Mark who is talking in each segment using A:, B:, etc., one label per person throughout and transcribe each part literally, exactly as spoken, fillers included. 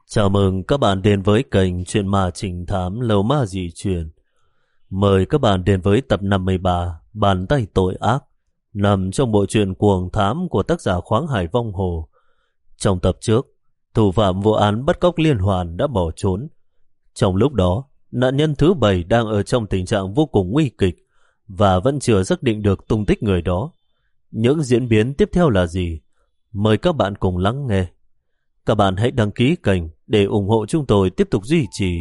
A: Chào mừng các bạn đến với kênh Chuyện Ma Trình Thám Lầu Ma Dị Truyền. Mời các bạn đến với tập năm mươi ba Bàn Tay Tội Ác, nằm trong bộ truyện Cuồng Thám của tác giả Khoáng Hải Vong Hồ. Trong tập trước, thủ phạm vụ án bắt cóc liên hoàn đã bỏ trốn. Trong lúc đó, nạn nhân thứ bảy đang ở trong tình trạng vô cùng nguy kịch và vẫn chưa xác định được tung tích người đó. Những diễn biến tiếp theo là gì? Mời các bạn cùng lắng nghe. Các bạn hãy đăng ký kênh để ủng hộ chúng tôi tiếp tục duy trì.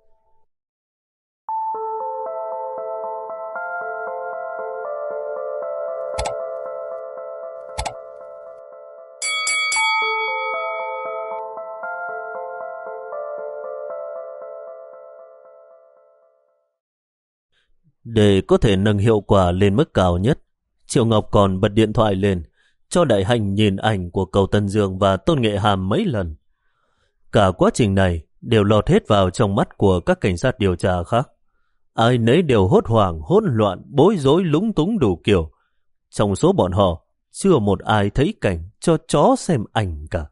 A: Để có thể nâng hiệu quả lên mức cao nhất, Triệu Ngọc còn bật điện thoại lên cho Đại Hành nhìn ảnh của Cầu Tân Dương và Tôn Nghệ Hàm mấy lần. Cả quá trình này đều lọt hết vào trong mắt của các cảnh sát điều tra khác. Ai nấy đều hốt hoảng, hỗn loạn, bối rối, lúng túng đủ kiểu. Trong số bọn họ, chưa một ai thấy cảnh cho chó xem ảnh cả.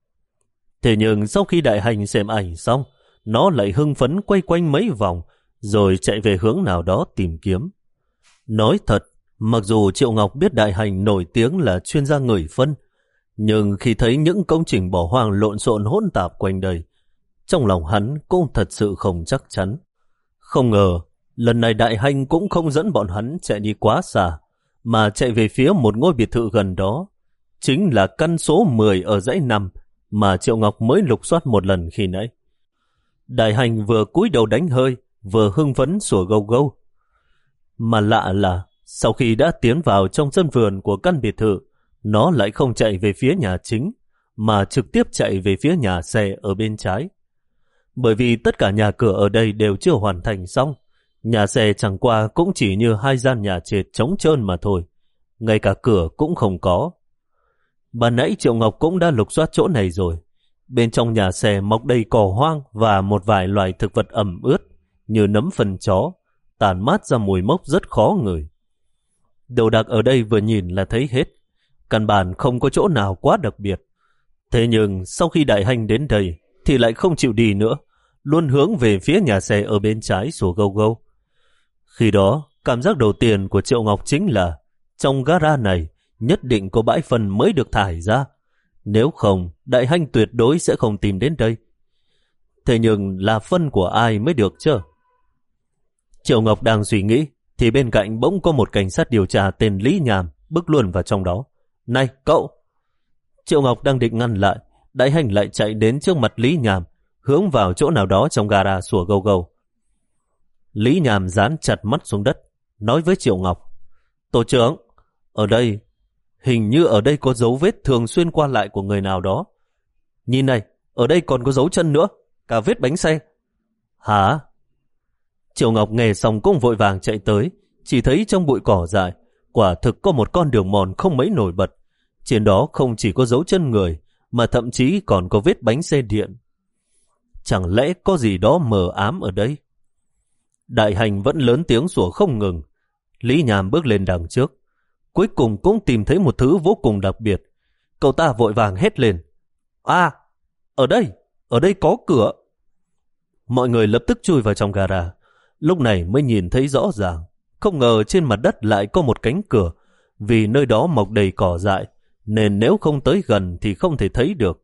A: Thế nhưng sau khi Đại Hành xem ảnh xong, nó lại hưng phấn quay quanh mấy vòng, rồi chạy về hướng nào đó tìm kiếm. Nói thật, mặc dù Triệu Ngọc biết Đại Hành nổi tiếng là chuyên gia ngửi phân, nhưng khi thấy những công trình bỏ hoang lộn xộn hỗn tạp quanh đây, trong lòng hắn cũng thật sự không chắc chắn. Không ngờ, lần này Đại Hành cũng không dẫn bọn hắn chạy đi quá xa, mà chạy về phía một ngôi biệt thự gần đó. Chính là căn số mười ở dãy năm mà Triệu Ngọc mới lục soát một lần khi nãy. Đại Hành vừa cúi đầu đánh hơi, vừa hưng phấn sủa gâu gâu. Mà lạ là, sau khi đã tiến vào trong sân vườn của căn biệt thự, nó lại không chạy về phía nhà chính, mà trực tiếp chạy về phía nhà xe ở bên trái. Bởi vì tất cả nhà cửa ở đây đều chưa hoàn thành xong, nhà xe chẳng qua cũng chỉ như hai gian nhà trệt trống trơn mà thôi, ngay cả cửa cũng không có. Ban nãy Triệu Ngọc cũng đã lục soát chỗ này rồi. Bên trong nhà xe mọc đầy cỏ hoang và một vài loài thực vật ẩm ướt như nấm phân chó, tản mát ra mùi mốc rất khó ngửi. Đồ đạc ở đây vừa nhìn là thấy hết, căn bản không có chỗ nào quá đặc biệt. Thế nhưng sau khi Đại Hành đến đây thì lại không chịu đi nữa, luôn hướng về phía nhà xe ở bên trái sủa gâu gâu. Khi đó, cảm giác đầu tiên của Triệu Ngọc chính là trong gara này nhất định có bãi phân mới được thải ra. Nếu không, Đại Hành tuyệt đối sẽ không tìm đến đây. Thế nhưng là phân của ai mới được chứ? Triệu Ngọc đang suy nghĩ thì bên cạnh bỗng có một cảnh sát điều tra tên Lý Nhàm bước luôn vào trong đó. Này cậu! Triệu Ngọc đang định ngăn lại, Đại Hành lại chạy đến trước mặt Lý Nhàm, hướng vào chỗ nào đó trong gara sủa gâu gâu. Lý Nhàm dán chặt mắt xuống đất, nói với Triệu Ngọc: Tổ trưởng, ở đây, hình như ở đây có dấu vết thường xuyên qua lại của người nào đó. Nhìn này, ở đây còn có dấu chân nữa, cả vết bánh xe. Hả? Triệu Ngọc nghe xong cũng vội vàng chạy tới, chỉ thấy trong bụi cỏ dại, quả thực có một con đường mòn không mấy nổi bật. Trên đó không chỉ có dấu chân người, mà thậm chí còn có vết bánh xe điện. Chẳng lẽ có gì đó mờ ám ở đây? Đại Hành vẫn lớn tiếng sủa không ngừng. Lý Nhàm bước lên đằng trước, cuối cùng cũng tìm thấy một thứ vô cùng đặc biệt. Cậu ta vội vàng hét lên: À, ở đây, ở đây có cửa. Mọi người lập tức chui vào trong gara. Lúc này mới nhìn thấy rõ ràng, không ngờ trên mặt đất lại có một cánh cửa, vì nơi đó mọc đầy cỏ dại, nên nếu không tới gần thì không thể thấy được.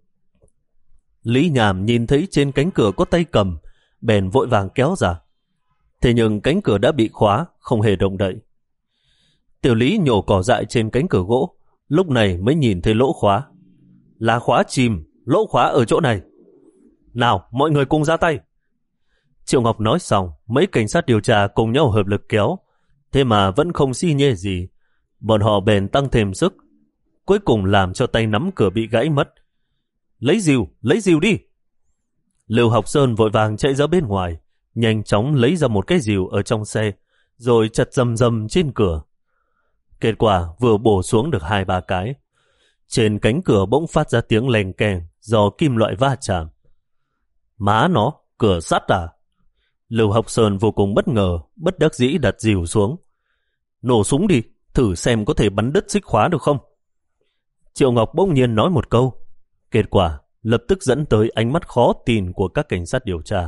A: Lý Nhàm nhìn thấy trên cánh cửa có tay cầm, bèn vội vàng kéo ra. Thế nhưng cánh cửa đã bị khóa, không hề động đậy. Tiểu Lý nhổ cỏ dại trên cánh cửa gỗ, lúc này mới nhìn thấy lỗ khóa. Là khóa chìm, lỗ khóa ở chỗ này. Nào, mọi người cùng ra tay. Triệu Ngọc nói xong, mấy cảnh sát điều tra cùng nhau hợp lực kéo, thế mà vẫn không xi nhê gì. Bọn họ bèn tăng thêm sức, cuối cùng làm cho tay nắm cửa bị gãy mất. Lấy rìu, lấy rìu đi. Lưu Học Sơn vội vàng chạy ra bên ngoài, nhanh chóng lấy ra một cái rìu ở trong xe, rồi chặt rầm rầm trên cửa. Kết quả vừa bổ xuống được hai ba cái, trên cánh cửa bỗng phát ra tiếng leng keng do kim loại va chạm. Má nó, cửa sắt à? Lưu Học Sơn vô cùng bất ngờ, bất đắc dĩ đặt rìu xuống. Nổ súng đi, thử xem có thể bắn đứt xích khóa được không? Triệu Ngọc bỗng nhiên nói một câu. Kết quả, lập tức dẫn tới ánh mắt khó tin của các cảnh sát điều tra.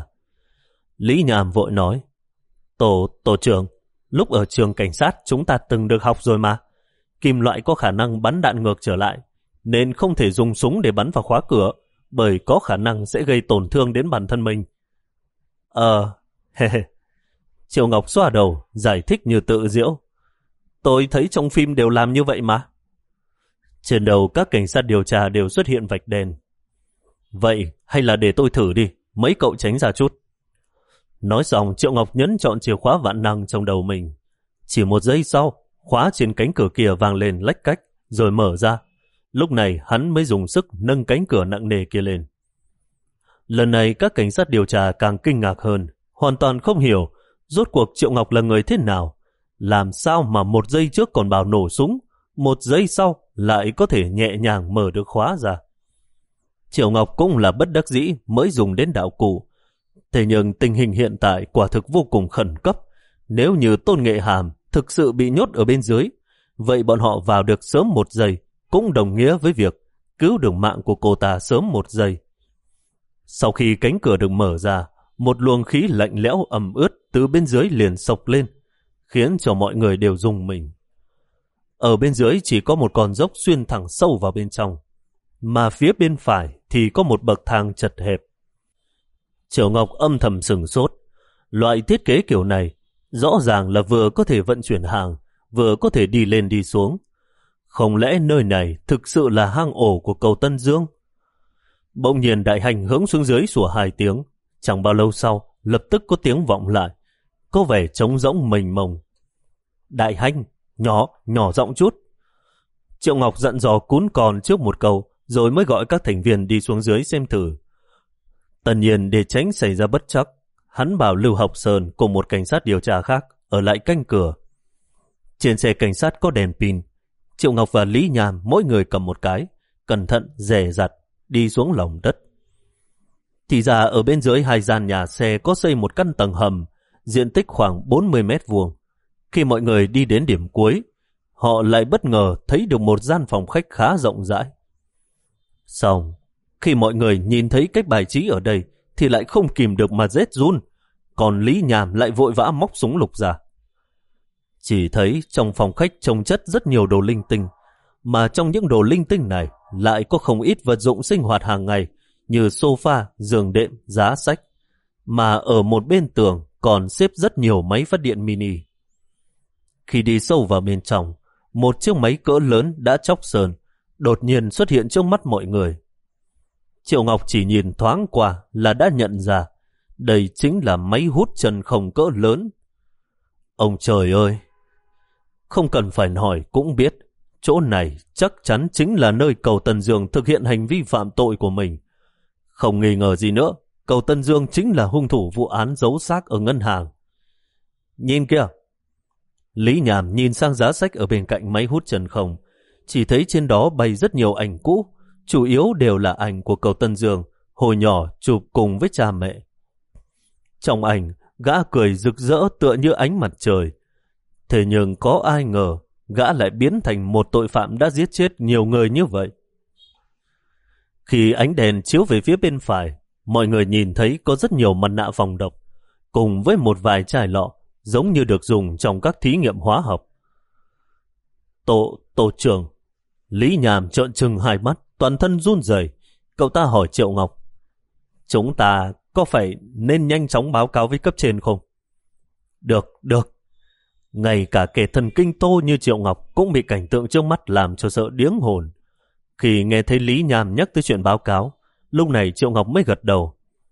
A: Lý Nham vội nói, Tổ, tổ trưởng, lúc ở trường cảnh sát chúng ta từng được học rồi mà. Kim loại có khả năng bắn đạn ngược trở lại, nên không thể dùng súng để bắn vào khóa cửa, bởi có khả năng sẽ gây tổn thương đến bản thân mình. Ờ, hề hề. Triệu Ngọc xoa đầu, giải thích như tự giễu. Tôi thấy trong phim đều làm như vậy mà. Trên đầu các cảnh sát điều tra đều xuất hiện vạch đen. Vậy hay là để tôi thử đi, mấy cậu tránh ra chút. Nói xong, Triệu Ngọc nhấn chọn chìa khóa vạn năng trong đầu mình. Chỉ một giây sau, khóa trên cánh cửa kia vang lên lách cách, rồi mở ra. Lúc này hắn mới dùng sức nâng cánh cửa nặng nề kia lên. Lần này các cảnh sát điều tra càng kinh ngạc hơn, hoàn toàn không hiểu rốt cuộc Triệu Ngọc là người thế nào. Làm sao mà một giây trước còn bảo nổ súng, một giây sau lại có thể nhẹ nhàng mở được khóa ra. Triệu Ngọc cũng là bất đắc dĩ mới dùng đến đạo cụ. Thế nhưng tình hình hiện tại quả thực vô cùng khẩn cấp. Nếu như Tôn Nghệ Hàm thực sự bị nhốt ở bên dưới, vậy bọn họ vào được sớm một giây cũng đồng nghĩa với việc cứu được mạng của cô ta sớm một giây. Sau khi cánh cửa được mở ra, một luồng khí lạnh lẽo ẩm ướt từ bên dưới liền sộc lên, khiến cho mọi người đều rùng mình. Ở bên dưới chỉ có một con dốc xuyên thẳng sâu vào bên trong, mà phía bên phải thì có một bậc thang chật hẹp. Triệu Ngọc âm thầm sửng sốt. Loại thiết kế kiểu này rõ ràng là vừa có thể vận chuyển hàng, vừa có thể đi lên đi xuống. Không lẽ nơi này thực sự là hang ổ của cầu Tân Dương? Bỗng nhiên Đại Hành hướng xuống dưới sủa hai tiếng. Chẳng bao lâu sau, lập tức có tiếng vọng lại, có vẻ trống rỗng mênh mông. Đại Hành, nhỏ, nhỏ giọng chút. Triệu Ngọc dặn dò cún con trước một câu, rồi mới gọi các thành viên đi xuống dưới xem thử. Tất nhiên để tránh xảy ra bất trắc, hắn bảo Lưu Học Sơn cùng một cảnh sát điều tra khác ở lại canh cửa. Trên xe cảnh sát có đèn pin. Triệu Ngọc và Lý Nham mỗi người cầm một cái, cẩn thận dè dặt đi xuống lòng đất. Thì ra ở bên dưới hai gian nhà xe có xây một căn tầng hầm, diện tích khoảng bốn mươi mét vuông. Khi mọi người đi đến điểm cuối, họ lại bất ngờ thấy được một gian phòng khách khá rộng rãi. Xong, khi mọi người nhìn thấy cách bài trí ở đây thì lại không kìm được mà rét run, còn Lý Nham lại vội vã móc súng lục ra. Chỉ thấy trong phòng khách trông chất rất nhiều đồ linh tinh, mà trong những đồ linh tinh này lại có không ít vật dụng sinh hoạt hàng ngày như sofa, giường đệm, giá sách, mà ở một bên tường còn xếp rất nhiều máy phát điện mini. Khi đi sâu vào bên trong, một chiếc máy cỡ lớn đã chóc sơn đột nhiên xuất hiện trước mắt mọi người. Triệu Ngọc chỉ nhìn thoáng qua là đã nhận ra đây chính là máy hút chân không cỡ lớn. Ông trời ơi! Không cần phải hỏi cũng biết, chỗ này chắc chắn chính là nơi Cầu Tân Dương thực hiện hành vi phạm tội của mình. Không nghi ngờ gì nữa, Cầu Tân Dương chính là hung thủ vụ án giấu xác ở ngân hàng. Nhìn kìa! Lý Nham nhìn sang giá sách ở bên cạnh máy hút chân không, chỉ thấy trên đó bày rất nhiều ảnh cũ, chủ yếu đều là ảnh của Cầu Tân Dương hồi nhỏ chụp cùng với cha mẹ. Trong ảnh, gã cười rực rỡ tựa như ánh mặt trời. Thế nhưng có ai ngờ gã lại biến thành một tội phạm đã giết chết nhiều người như vậy. Khi ánh đèn chiếu về phía bên phải, mọi người nhìn thấy có rất nhiều mặt nạ phòng độc, cùng với một vài chai lọ giống như được dùng trong các thí nghiệm hóa học. Tổ, tổ trưởng. Lý Nham trợn trừng hai mắt, toàn thân run rẩy. Cậu ta hỏi Triệu Ngọc, chúng ta có phải nên nhanh chóng báo cáo với cấp trên không? Được, được. Ngay cả kẻ thần kinh tô như Triệu Ngọc cũng bị cảnh tượng trước mắt làm cho sợ điếng hồn. Khi nghe thấy Lý Nham nhắc tới chuyện báo cáo, lúc này Triệu Ngọc mới gật đầu.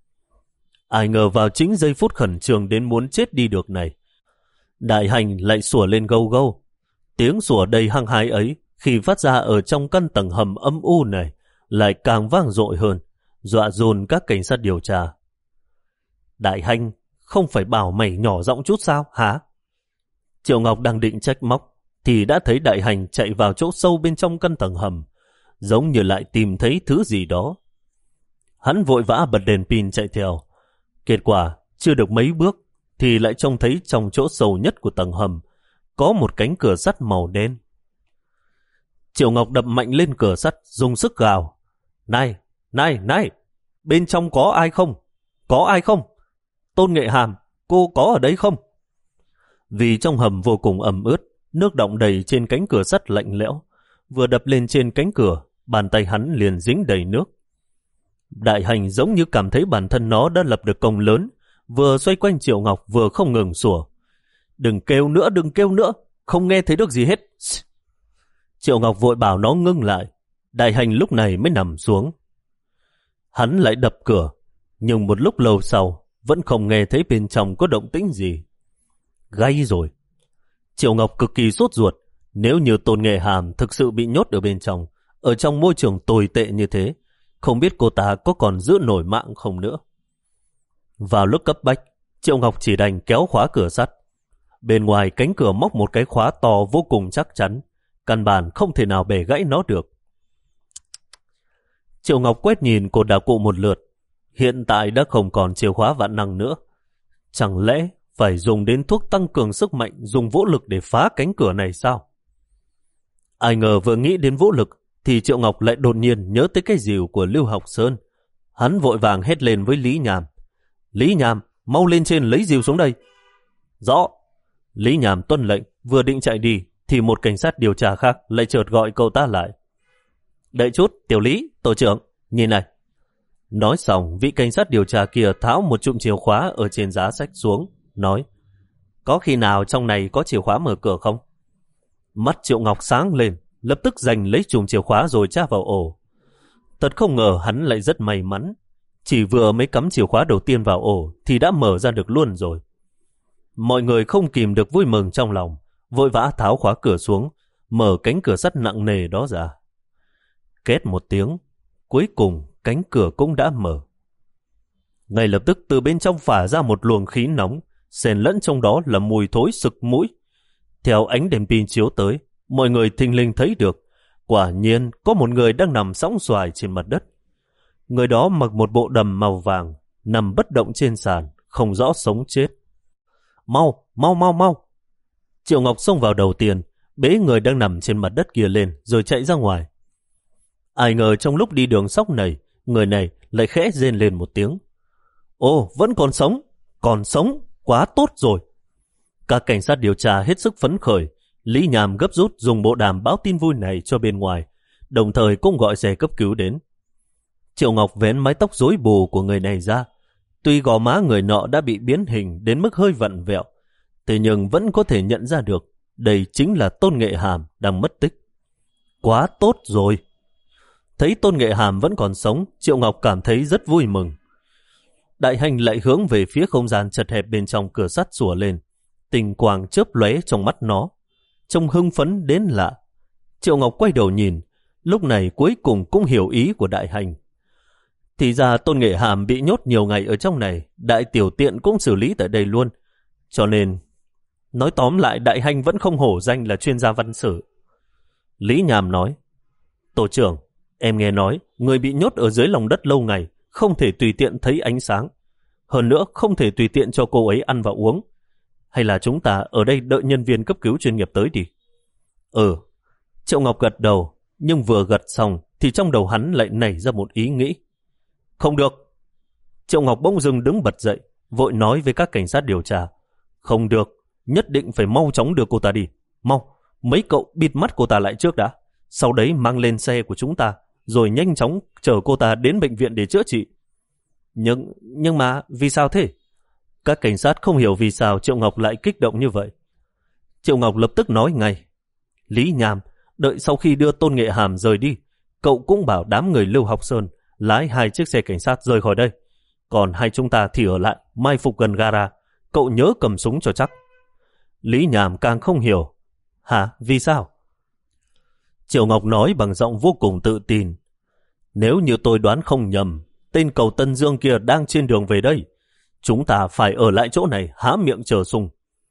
A: Ai ngờ vào chính giây phút khẩn trương đến muốn chết đi được này, Đại Hành lại sủa lên gâu gâu. Tiếng sủa đầy hăng hái ấy khi phát ra ở trong căn tầng hầm âm u này lại càng vang dội hơn, dọa dồn các cảnh sát điều tra. Đại Hành, không phải bảo mày nhỏ giọng chút sao hả? Triệu Ngọc đang định trách móc thì đã thấy Đại Hành chạy vào chỗ sâu bên trong căn tầng hầm, giống như lại tìm thấy thứ gì đó. Hắn vội vã bật đèn pin chạy theo. Kết quả chưa được mấy bước thì lại trông thấy trong chỗ sâu nhất của tầng hầm có một cánh cửa sắt màu đen. Triệu Ngọc đập mạnh lên cửa sắt, dùng sức gào. Này, Này, này, bên trong có ai không? Có ai không? Tôn Nghệ Hàm, cô có ở đấy không? Vì trong hầm vô cùng ẩm ướt, nước đọng đầy trên cánh cửa sắt lạnh lẽo. Vừa đập lên trên cánh cửa, bàn tay hắn liền dính đầy nước. Đại Hành giống như cảm thấy bản thân nó đã lập được công lớn, vừa xoay quanh Triệu Ngọc vừa không ngừng sủa. Đừng kêu nữa, đừng kêu nữa, không nghe thấy được gì hết. Triệu Ngọc vội bảo nó ngưng lại. Đại Hành lúc này mới nằm xuống. Hắn lại đập cửa, nhưng một lúc lâu sau vẫn không nghe thấy bên trong có động tĩnh gì. Gay rồi. Triệu Ngọc cực kỳ sốt ruột. Nếu như Tôn Nghệ Hàm thực sự bị nhốt ở bên trong, ở trong môi trường tồi tệ như thế, không biết cô ta có còn giữ nổi mạng không nữa. Vào lúc cấp bách, Triệu Ngọc chỉ đành kéo khóa cửa sắt. Bên ngoài cánh cửa móc một cái khóa to vô cùng chắc chắn, căn bản không thể nào bẻ gãy nó được. Triệu Ngọc quét nhìn cột đá cụ một lượt. Hiện tại đã không còn chìa khóa vạn năng nữa. Chẳng lẽ phải dùng đến thuốc tăng cường sức mạnh, dùng vũ lực để phá cánh cửa này sao? Ai ngờ vừa nghĩ đến vũ lực thì Triệu Ngọc lại đột nhiên nhớ tới cái rìu của Lưu Học Sơn. Hắn vội vàng hét lên với Lý Nham. Lý Nham, mau lên trên lấy rìu xuống đây. Rõ. Lý Nham tuân lệnh, vừa định chạy đi thì một cảnh sát điều tra khác lại chợt gọi cậu ta lại. Đợi chút, Tiểu Lý, tổ trưởng, nhìn này. Nói xong, vị cảnh sát điều tra kia tháo một chùm chìa khóa ở trên giá sách xuống, nói: Có khi nào trong này có chìa khóa mở cửa không? Mắt Triệu Ngọc sáng lên, lập tức giành lấy chùm chìa khóa rồi tra vào ổ. Thật không ngờ hắn lại rất may mắn. Chỉ vừa mới cắm chìa khóa đầu tiên vào ổ thì đã mở ra được luôn rồi. Mọi người không kìm được vui mừng trong lòng, vội vã tháo khóa cửa xuống, mở cánh cửa sắt nặng nề đó ra. Két một tiếng, cuối cùng cánh cửa cũng đã mở. Ngay lập tức từ bên trong phả ra một luồng khí nóng, xen lẫn trong đó là mùi thối sực mũi. Theo ánh đèn pin chiếu tới, mọi người thình lình thấy được, quả nhiên có một người đang nằm sõng xoài trên mặt đất. Người đó mặc một bộ đầm màu vàng, nằm bất động trên sàn, không rõ sống chết. Mau, mau, mau, mau. Triệu Ngọc xông vào đầu tiên, bế người đang nằm trên mặt đất kia lên, rồi chạy ra ngoài. Ai ngờ trong lúc đi đường sóc này, người này lại khẽ rên lên một tiếng. Ồ, vẫn còn sống, còn sống, quá tốt rồi. Các cảnh sát điều tra hết sức phấn khởi. Lý Nham gấp rút dùng bộ đàm báo tin vui này cho bên ngoài, đồng thời cũng gọi xe cấp cứu đến. Triệu Ngọc vén mái tóc rối bù của người này ra. Tuy gò má người nọ đã bị biến hình đến mức hơi vặn vẹo, thế nhưng vẫn có thể nhận ra được đây chính là Tôn Nghệ Hàm đang mất tích. Quá tốt rồi. Thấy Tôn Nghệ Hàm vẫn còn sống, Triệu Ngọc cảm thấy rất vui mừng. Đại Hành lại hướng về phía không gian chật hẹp bên trong cửa sắt sủa lên. Tình quang chớp lóe trong mắt nó, trông hưng phấn đến lạ. Triệu Ngọc quay đầu nhìn, lúc này cuối cùng cũng hiểu ý của Đại Hành. Thì ra Tôn Nghệ Hàm bị nhốt nhiều ngày ở trong này, đại tiểu tiện cũng xử lý tại đây luôn. Cho nên, nói tóm lại, Đại Hành vẫn không hổ danh là chuyên gia văn sử. Lý Nham nói: Tổ trưởng, em nghe nói người bị nhốt ở dưới lòng đất lâu ngày, không thể tùy tiện thấy ánh sáng. Hơn nữa không thể tùy tiện cho cô ấy ăn và uống. Hay là chúng ta ở đây đợi nhân viên cấp cứu chuyên nghiệp tới đi. Ừ. Triệu Ngọc gật đầu, nhưng vừa gật xong thì trong đầu hắn lại nảy ra một ý nghĩ. Không được. Triệu Ngọc bỗng dưng đứng bật dậy, vội nói với các cảnh sát điều tra. Không được, nhất định phải mau chóng đưa cô ta đi. Mau, mấy cậu bịt mắt cô ta lại trước đã. Sau đấy mang lên xe của chúng ta, rồi nhanh chóng chở cô ta đến bệnh viện để chữa trị. Nhưng, nhưng mà vì sao thế? Các cảnh sát không hiểu vì sao Triệu Ngọc lại kích động như vậy. Triệu Ngọc lập tức nói ngay. Lý Nham, đợi sau khi đưa Tôn Nghệ Hàm rời đi, cậu cũng bảo đám người Lưu Học Sơn lái hai chiếc xe cảnh sát rời khỏi đây. Còn hai chúng ta thì ở lại, mai phục gần gara. Cậu nhớ cầm súng cho chắc. Lý Nham càng không hiểu. Hả? Vì sao? Triệu Ngọc nói bằng giọng vô cùng tự tin. Nếu như tôi đoán không nhầm, tên cầu Tân Dương kia đang trên đường về đây. Chúng ta phải ở lại chỗ này há miệng chờ sung.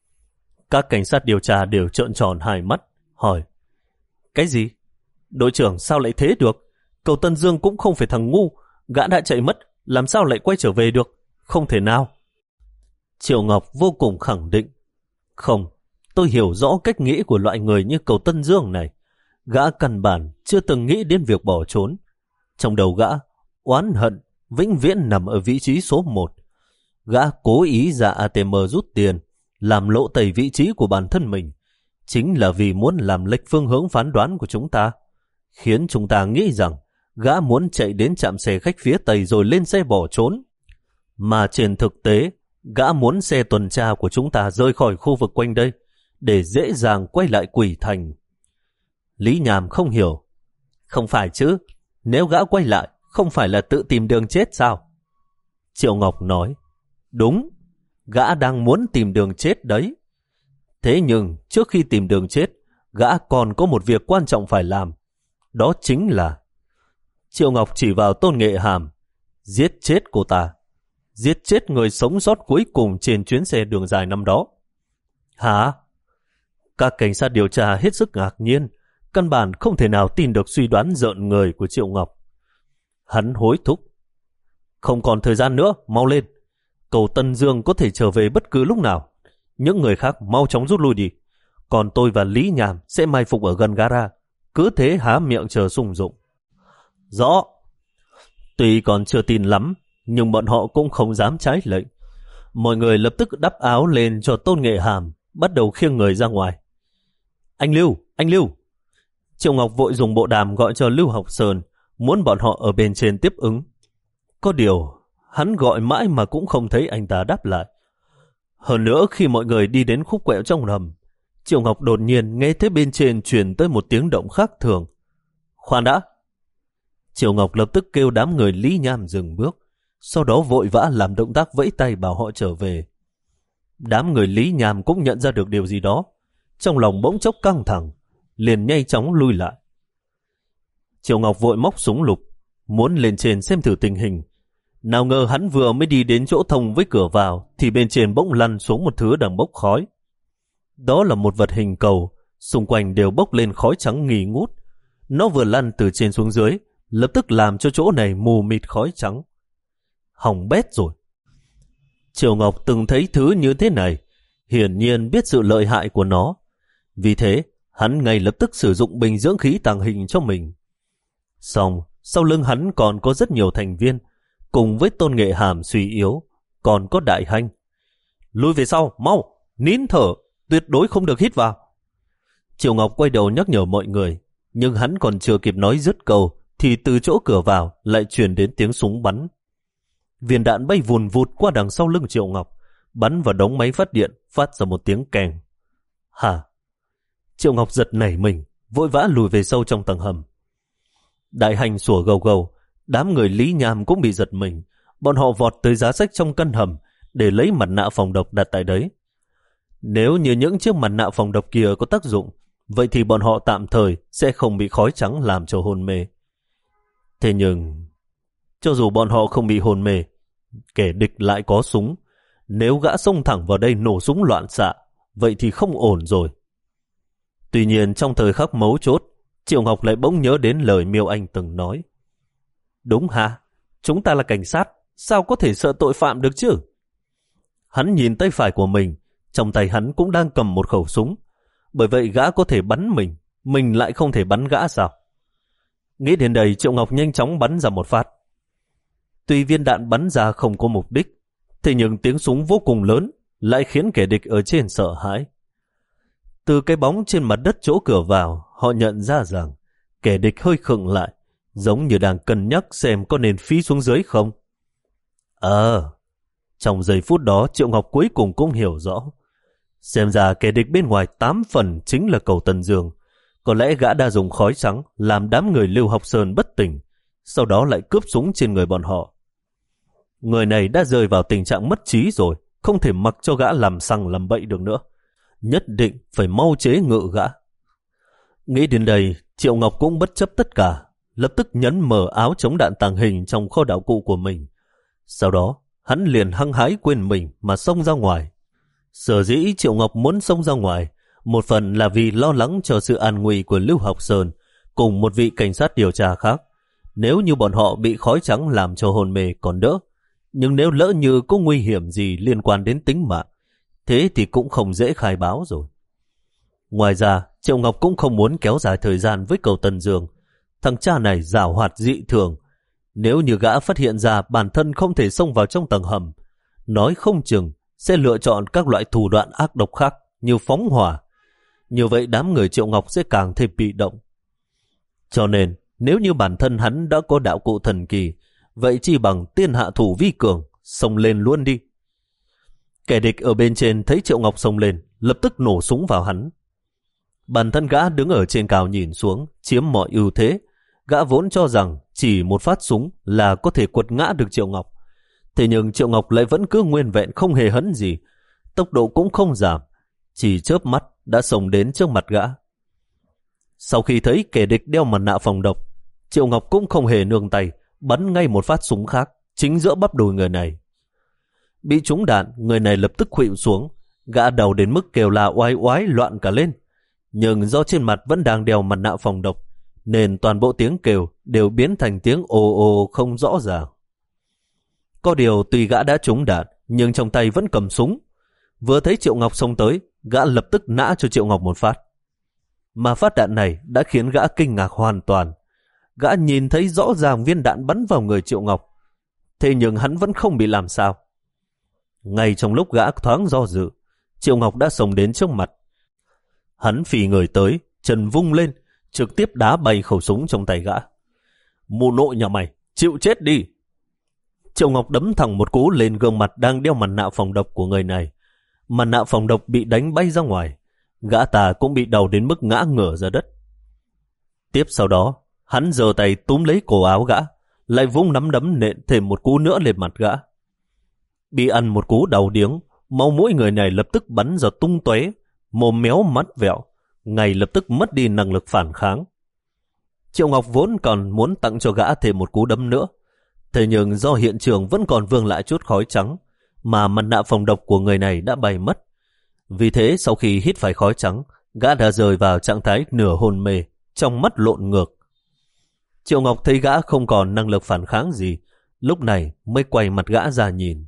A: Các cảnh sát điều tra đều trợn tròn hai mắt, hỏi. Cái gì? Đội trưởng sao lại thế được? Cầu Tân Dương cũng không phải thằng ngu, gã đã chạy mất, làm sao lại quay trở về được? Không thể nào. Triệu Ngọc vô cùng khẳng định. Không, tôi hiểu rõ cách nghĩ của loại người như Cầu Tân Dương này. Gã căn bản chưa từng nghĩ đến việc bỏ trốn. Trong đầu gã, oán hận vĩnh viễn nằm ở vị trí số một. Gã cố ý ra a tê em rút tiền, làm lộ tẩy vị trí của bản thân mình, chính là vì muốn làm lệch phương hướng phán đoán của chúng ta, khiến chúng ta nghĩ rằng gã muốn chạy đến trạm xe khách phía Tây rồi lên xe bỏ trốn. Mà trên thực tế, gã muốn xe tuần tra của chúng ta rời khỏi khu vực quanh đây, để dễ dàng quay lại Quỷ Thành. Lý Nham không hiểu. Không phải chứ, nếu gã quay lại, không phải là tự tìm đường chết sao? Triệu Ngọc nói, đúng, gã đang muốn tìm đường chết đấy. Thế nhưng trước khi tìm đường chết, gã còn có một việc quan trọng phải làm. Đó chính là... Triệu Ngọc chỉ vào Tôn Nghệ Hàm. Giết chết cô ta. Giết chết người sống sót cuối cùng trên chuyến xe đường dài năm đó. Hả? Các cảnh sát điều tra hết sức ngạc nhiên, căn bản không thể nào tin được suy đoán rợn người của Triệu Ngọc. Hắn hối thúc. Không còn thời gian nữa, mau lên. Cầu Tân Dương có thể trở về bất cứ lúc nào. Những người khác mau chóng rút lui đi. Còn tôi và Lý Nham sẽ mai phục ở gần gara. Cứ thế há miệng chờ sung dụng. Rõ. Tuy còn chưa tin lắm, nhưng bọn họ cũng không dám trái lệnh. Mọi người lập tức đắp áo lên cho Tôn Nghệ Hàm, bắt đầu khiêng người ra ngoài. Anh Lưu, anh Lưu. Triệu Ngọc vội dùng bộ đàm gọi cho Lưu Học Sơn, muốn bọn họ ở bên trên tiếp ứng. Có điều, hắn gọi mãi mà cũng không thấy anh ta đáp lại. Hơn nữa khi mọi người đi đến khúc quẹo trong hầm, Triệu Ngọc đột nhiên nghe thấy bên trên truyền tới một tiếng động khác thường. Khoan đã! Triệu Ngọc lập tức kêu đám người Lý Nham dừng bước, sau đó vội vã làm động tác vẫy tay bảo họ trở về. Đám người Lý Nham cũng nhận ra được điều gì đó, trong lòng bỗng chốc căng thẳng, liền nhanh chóng lui lại. Triệu Ngọc vội móc súng lục, muốn lên trên xem thử tình hình. Nào ngờ hắn vừa mới đi đến chỗ thông với cửa vào thì bên trên bỗng lăn xuống một thứ đang bốc khói. Đó là một vật hình cầu, xung quanh đều bốc lên khói trắng nghi ngút. Nó vừa lăn từ trên xuống dưới, lập tức làm cho chỗ này mù mịt khói trắng. Hỏng bét rồi. Triệu Ngọc từng thấy thứ như thế này, hiển nhiên biết sự lợi hại của nó. Vì thế, hắn ngay lập tức sử dụng bình dưỡng khí tàng hình cho mình. Xong, sau lưng hắn còn có rất nhiều thành viên, cùng với Tôn Nghệ Hàm suy yếu, còn có Đại Hanh. Lùi về sau, mau, nín thở, tuyệt đối không được hít vào. Triệu Ngọc quay đầu nhắc nhở mọi người, nhưng hắn còn chưa kịp nói dứt câu, thì từ chỗ cửa vào lại truyền đến tiếng súng bắn. Viên đạn bay vùn vụt qua đằng sau lưng Triệu Ngọc, bắn vào đống máy phát điện, phát ra một tiếng keng. Hả? Triệu Ngọc giật nảy mình, vội vã lùi về sâu trong tầng hầm. Đại Hành sủa gầu gầu, đám người Lý Nham cũng bị giật mình. Bọn họ vọt tới giá sách trong căn hầm để lấy mặt nạ phòng độc đặt tại đấy. Nếu như những chiếc mặt nạ phòng độc kia có tác dụng, vậy thì bọn họ tạm thời sẽ không bị khói trắng làm cho hôn mê. Thế nhưng, cho dù bọn họ không bị hôn mê, kẻ địch lại có súng. Nếu gã xông thẳng vào đây nổ súng loạn xạ, vậy thì không ổn rồi. Tuy nhiên trong thời khắc mấu chốt, Triệu Ngọc lại bỗng nhớ đến lời Miêu Anh từng nói. Đúng hả? Chúng ta là cảnh sát, sao có thể sợ tội phạm được chứ? Hắn nhìn tay phải của mình, trong tay hắn cũng đang cầm một khẩu súng. Bởi vậy gã có thể bắn mình, mình lại không thể bắn gã sao? Nghĩ đến đây, Triệu Ngọc nhanh chóng bắn ra một phát. Tuy viên đạn bắn ra không có mục đích, thế nhưng tiếng súng vô cùng lớn lại khiến kẻ địch ở trên sợ hãi. Từ cái bóng trên mặt đất chỗ cửa vào, họ nhận ra rằng kẻ địch hơi khựng lại, giống như đang cân nhắc xem có nên phi xuống dưới không. Ờ, trong giây phút đó Triệu Ngọc cuối cùng cũng hiểu rõ. Xem ra kẻ địch bên ngoài tám phần chính là Cầu Tân Dương. Có lẽ gã đã dùng khói trắng làm đám người Lưu Học Sơn bất tỉnh, sau đó lại cướp súng trên người bọn họ. Người này đã rơi vào tình trạng mất trí rồi, không thể mặc cho gã làm sằng làm bậy được nữa. Nhất định phải mau chế ngự gã. Nghĩ đến đây, Triệu Ngọc cũng bất chấp tất cả, lập tức nhấn mở áo chống đạn tàng hình trong kho đạo cụ của mình. Sau đó, hắn liền hăng hái quên mình mà xông ra ngoài. Sở dĩ Triệu Ngọc muốn xông ra ngoài, một phần là vì lo lắng cho sự an nguy của Lưu Học Sơn cùng một vị cảnh sát điều tra khác. Nếu như bọn họ bị khói trắng làm cho hôn mê còn đỡ, nhưng nếu lỡ như có nguy hiểm gì liên quan đến tính mạng, thế thì cũng không dễ khai báo rồi. Ngoài ra, Triệu Ngọc cũng không muốn kéo dài thời gian với Cầu Tân Dương. Thằng cha này giàu hoạt dị thường. Nếu như gã phát hiện ra bản thân không thể xông vào trong tầng hầm, nói không chừng sẽ lựa chọn các loại thủ đoạn ác độc khác như phóng hỏa. Như vậy đám người Triệu Ngọc sẽ càng thêm bị động. Cho nên, nếu như bản thân hắn đã có đạo cụ thần kỳ, vậy chỉ bằng tiên hạ thủ vi cường, xông lên luôn đi. Kẻ địch ở bên trên thấy Triệu Ngọc xông lên, lập tức nổ súng vào hắn. Bản thân gã đứng ở trên cao nhìn xuống, chiếm mọi ưu thế. Gã vốn cho rằng chỉ một phát súng là có thể quật ngã được Triệu Ngọc. Thế nhưng Triệu Ngọc lại vẫn cứ nguyên vẹn không hề hấn gì, tốc độ cũng không giảm, chỉ chớp mắt đã xông đến trước mặt gã. Sau khi thấy kẻ địch đeo mặt nạ phòng độc, Triệu Ngọc cũng không hề nương tay, bắn ngay một phát súng khác chính giữa bắp đùi người này. Bị trúng đạn, người này lập tức khuỵu xuống, gã đầu đến mức kêu la oái oái loạn cả lên. Nhưng do trên mặt vẫn đang đeo mặt nạ phòng độc, nên toàn bộ tiếng kêu đều biến thành tiếng ồ ồ không rõ ràng. Có điều tuy gã đã trúng đạn, nhưng trong tay vẫn cầm súng. Vừa thấy Triệu Ngọc xông tới, gã lập tức nã cho Triệu Ngọc một phát. Mà phát đạn này đã khiến gã kinh ngạc hoàn toàn. Gã nhìn thấy rõ ràng viên đạn bắn vào người Triệu Ngọc, thế nhưng hắn vẫn không bị làm sao. Ngay trong lúc gã thoáng do dự, Triệu Ngọc đã xông đến trước mặt. Hắn phì người tới, chân vung lên, trực tiếp đá bay khẩu súng trong tay gã. Mụ nội nhà mày, chịu chết đi! Triệu Ngọc đấm thẳng một cú lên gương mặt đang đeo mặt nạ phòng độc của người này. Mặt nạ phòng độc bị đánh bay ra ngoài, gã ta cũng bị đầu đến mức ngã ngửa ra đất. Tiếp sau đó, hắn giơ tay túm lấy cổ áo gã, lại vung nắm đấm nện thêm một cú nữa lên mặt gã. Bị ăn một cú đầu điếng, máu mũi người này lập tức bắn ra tung tóe, mồm méo mắt vẹo, ngay lập tức mất đi năng lực phản kháng. Triệu Ngọc vốn còn muốn tặng cho gã thêm một cú đấm nữa, thế nhưng do hiện trường vẫn còn vương lại chút khói trắng, mà mặt nạ phòng độc của người này đã bay mất. Vì thế sau khi hít phải khói trắng, gã đã rơi vào trạng thái nửa hôn mê, trong mắt lộn ngược. Triệu Ngọc thấy gã không còn năng lực phản kháng gì, lúc này mới quay mặt gã ra nhìn.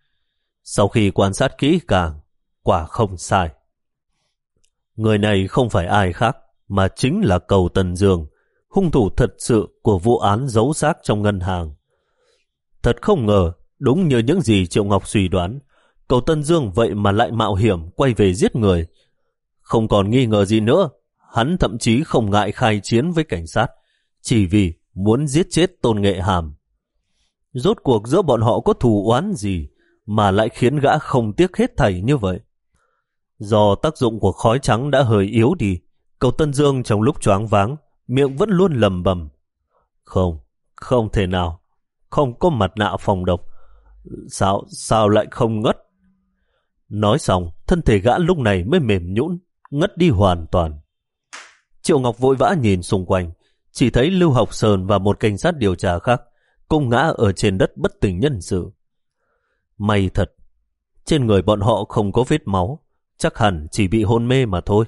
A: Sau khi quan sát kỹ càng, quả không sai. Người này không phải ai khác, mà chính là Cầu Tần Dương, hung thủ thật sự của vụ án giấu xác trong ngân hàng. Thật không ngờ, đúng như những gì Triệu Ngọc suy đoán, Cầu Tần Dương vậy mà lại mạo hiểm quay về giết người. Không còn nghi ngờ gì nữa, hắn thậm chí không ngại khai chiến với cảnh sát, chỉ vì muốn giết chết Tôn Nghệ Hàm. Rốt cuộc giữa bọn họ có thù oán gì mà lại khiến gã không tiếc hết thảy như vậy? Do tác dụng của khói trắng đã hơi yếu đi, Cầu Tần Dương trong lúc choáng váng, miệng vẫn luôn lầm bầm. Không, không thể nào, không có mặt nạ phòng độc. Sao, sao lại không ngất? Nói xong, thân thể gã lúc này mới mềm nhũn, ngất đi hoàn toàn. Triệu Ngọc vội vã nhìn xung quanh, chỉ thấy Lưu Học Sơn và một cảnh sát điều tra khác cùng ngã ở trên đất bất tỉnh nhân sự. May thật, trên người bọn họ không có vết máu, chắc hẳn chỉ bị hôn mê mà thôi.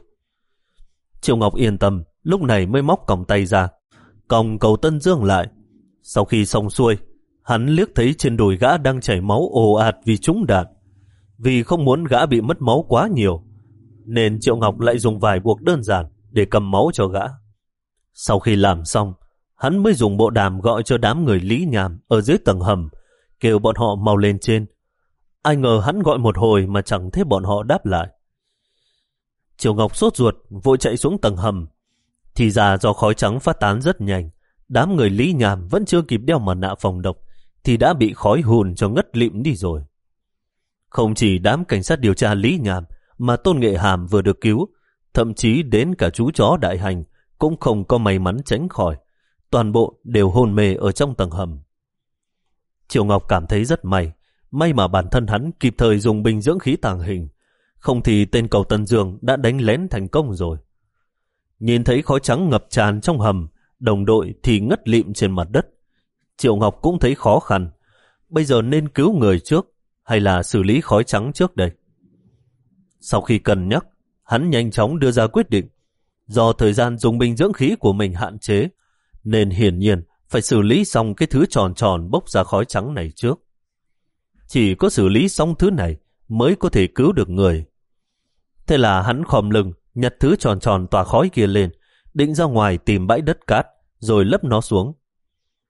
A: Triệu Ngọc yên tâm, lúc này mới móc còng tay ra, còng Cầu Tần Dương lại. Sau khi xong xuôi, hắn liếc thấy trên đùi gã đang chảy máu ồ ạt vì trúng đạn. Vì không muốn gã bị mất máu quá nhiều, nên Triệu Ngọc lại dùng vải buộc đơn giản để cầm máu cho gã. Sau khi làm xong, hắn mới dùng bộ đàm gọi cho đám người Lý Nham ở dưới tầng hầm, kêu bọn họ mau lên trên. Ai ngờ hắn gọi một hồi mà chẳng thấy bọn họ đáp lại. Triệu Ngọc sốt ruột vội chạy xuống tầng hầm. Thì ra do khói trắng phát tán rất nhanh, đám người Lý Nham vẫn chưa kịp đeo mặt nạ phòng độc thì đã bị khói hùn cho ngất lịm đi rồi. Không chỉ đám cảnh sát điều tra Lý Nham mà Tôn Nghệ Hàm vừa được cứu, thậm chí đến cả chú chó Đại Hành cũng không có may mắn tránh khỏi, toàn bộ đều hôn mê ở trong tầng hầm. Triệu Ngọc cảm thấy rất may, may mà bản thân hắn kịp thời dùng bình dưỡng khí tàng hình, không thì tên Cầu Tần Dương đã đánh lén thành công rồi. Nhìn thấy khói trắng ngập tràn trong hầm, đồng đội thì ngất lịm trên mặt đất. Triệu Ngọc cũng thấy khó khăn, bây giờ nên cứu người trước hay là xử lý khói trắng trước đây? Sau khi cân nhắc, hắn nhanh chóng đưa ra quyết định. Do thời gian dùng bình dưỡng khí của mình hạn chế, nên hiển nhiên phải xử lý xong cái thứ tròn tròn bốc ra khói trắng này trước. Chỉ có xử lý xong thứ này mới có thể cứu được người. Thế là hắn khom lưng nhặt thứ tròn tròn tỏa khói kia lên, định ra ngoài tìm bãi đất cát rồi lấp nó xuống.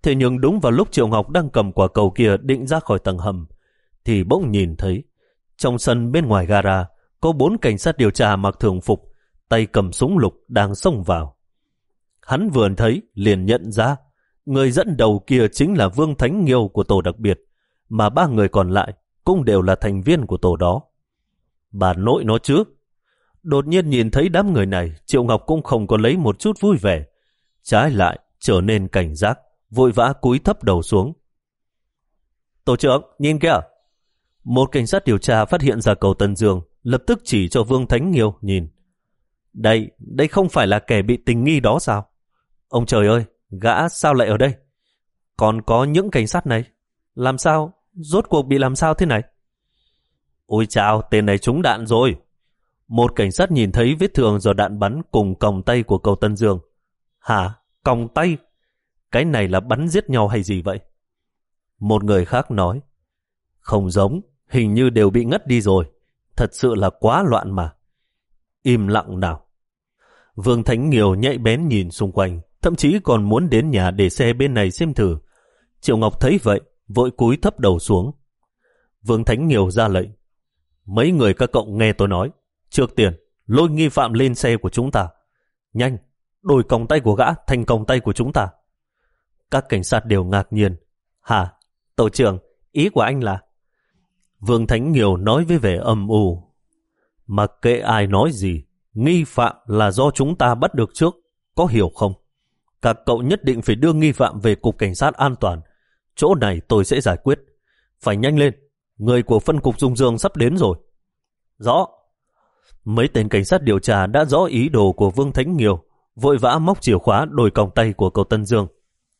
A: Thế nhưng đúng vào lúc Triệu Ngọc đang cầm quả cầu kia định ra khỏi tầng hầm, thì bỗng nhìn thấy trong sân bên ngoài gara có bốn cảnh sát điều tra mặc thường phục, tay cầm súng lục đang xông vào. Hắn vừa thấy liền nhận ra người dẫn đầu kia chính là Vương Thánh Nghiêu của tổ đặc biệt, mà ba người còn lại cũng đều là thành viên của tổ đó. Bà nội nó chứ. Đột nhiên nhìn thấy đám người này, Triệu Ngọc cũng không có lấy một chút vui vẻ, trái lại trở nên cảnh giác, vội vã cúi thấp đầu xuống. Tổ trưởng, nhìn kìa. Một cảnh sát điều tra phát hiện ra cầu Tân Dương, lập tức chỉ cho Vương Thánh Nghiêu nhìn. Đây, đây không phải là kẻ bị tình nghi đó sao? Ông trời ơi, gã sao lại ở đây? Còn có những cảnh sát này, làm sao? Rốt cuộc bị làm sao thế này? Ôi chao, tên này trúng đạn rồi. Một cảnh sát nhìn thấy vết thương do đạn bắn cùng còng tay của cầu Tân Dương. Hả? Còng tay? Cái này là bắn giết nhau hay gì vậy? Một người khác nói. Không giống, hình như đều bị ngất đi rồi. Thật sự là quá loạn mà. Im lặng nào. Vương Thánh Nghiêu nhạy bén nhìn xung quanh, thậm chí còn muốn đến nhà để xe bên này xem thử. Triệu Ngọc thấy vậy, vội cúi thấp đầu xuống. Vương Thánh Nghiêu ra lệnh. Mấy người các cậu nghe tôi nói, trước tiên lôi nghi phạm lên xe của chúng ta. Nhanh, đổi còng tay của gã thành còng tay của chúng ta. Các cảnh sát đều ngạc nhiên. Hả? Tổ trưởng, ý của anh là? Vương Thánh Nghiêu nói với vẻ âm u. Mặc kệ ai nói gì, nghi phạm là do chúng ta bắt được trước, có hiểu không? Các cậu nhất định phải đưa nghi phạm về cục cảnh sát an toàn. Chỗ này tôi sẽ giải quyết. Phải nhanh lên, người của phân cục Dung Dương sắp đến rồi. Rõ. Mấy tên cảnh sát điều tra đã rõ ý đồ của Vương Thánh Nghiêu, vội vã móc chìa khóa đổi còng tay của cầu Tân Dương.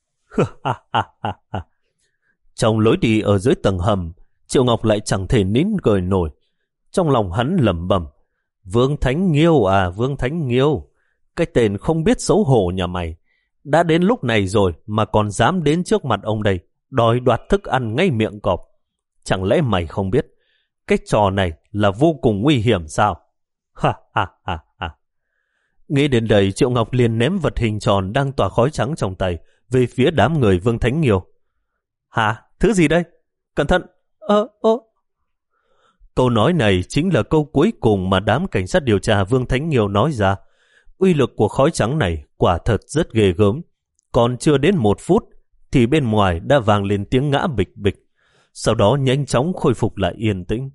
A: Trong lối đi ở dưới tầng hầm, Triệu Ngọc lại chẳng thể nín cười nổi. Trong lòng hắn lẩm bẩm, Vương Thánh Nghiêu à, Vương Thánh Nghiêu, cái tên không biết xấu hổ nhà mày, đã đến lúc này rồi mà còn dám đến trước mặt ông đây, đòi đoạt thức ăn ngay miệng cọp. Chẳng lẽ mày không biết, cái trò này là vô cùng nguy hiểm sao? Ha ha ha ha. Nghĩ đến đây, Triệu Ngọc liền ném vật hình tròn đang tỏa khói trắng trong tay về phía đám người Vương Thánh Nghiêu. Hả? Thứ gì đây? Cẩn thận! Ơ, ơ! Câu nói này chính là câu cuối cùng mà đám cảnh sát điều tra Vương Thánh Nghiêu nói ra. Uy lực của khói trắng này quả thật rất ghê gớm. Còn chưa đến một phút thì bên ngoài đã vang lên tiếng ngã bịch bịch. Sau đó nhanh chóng khôi phục lại yên tĩnh.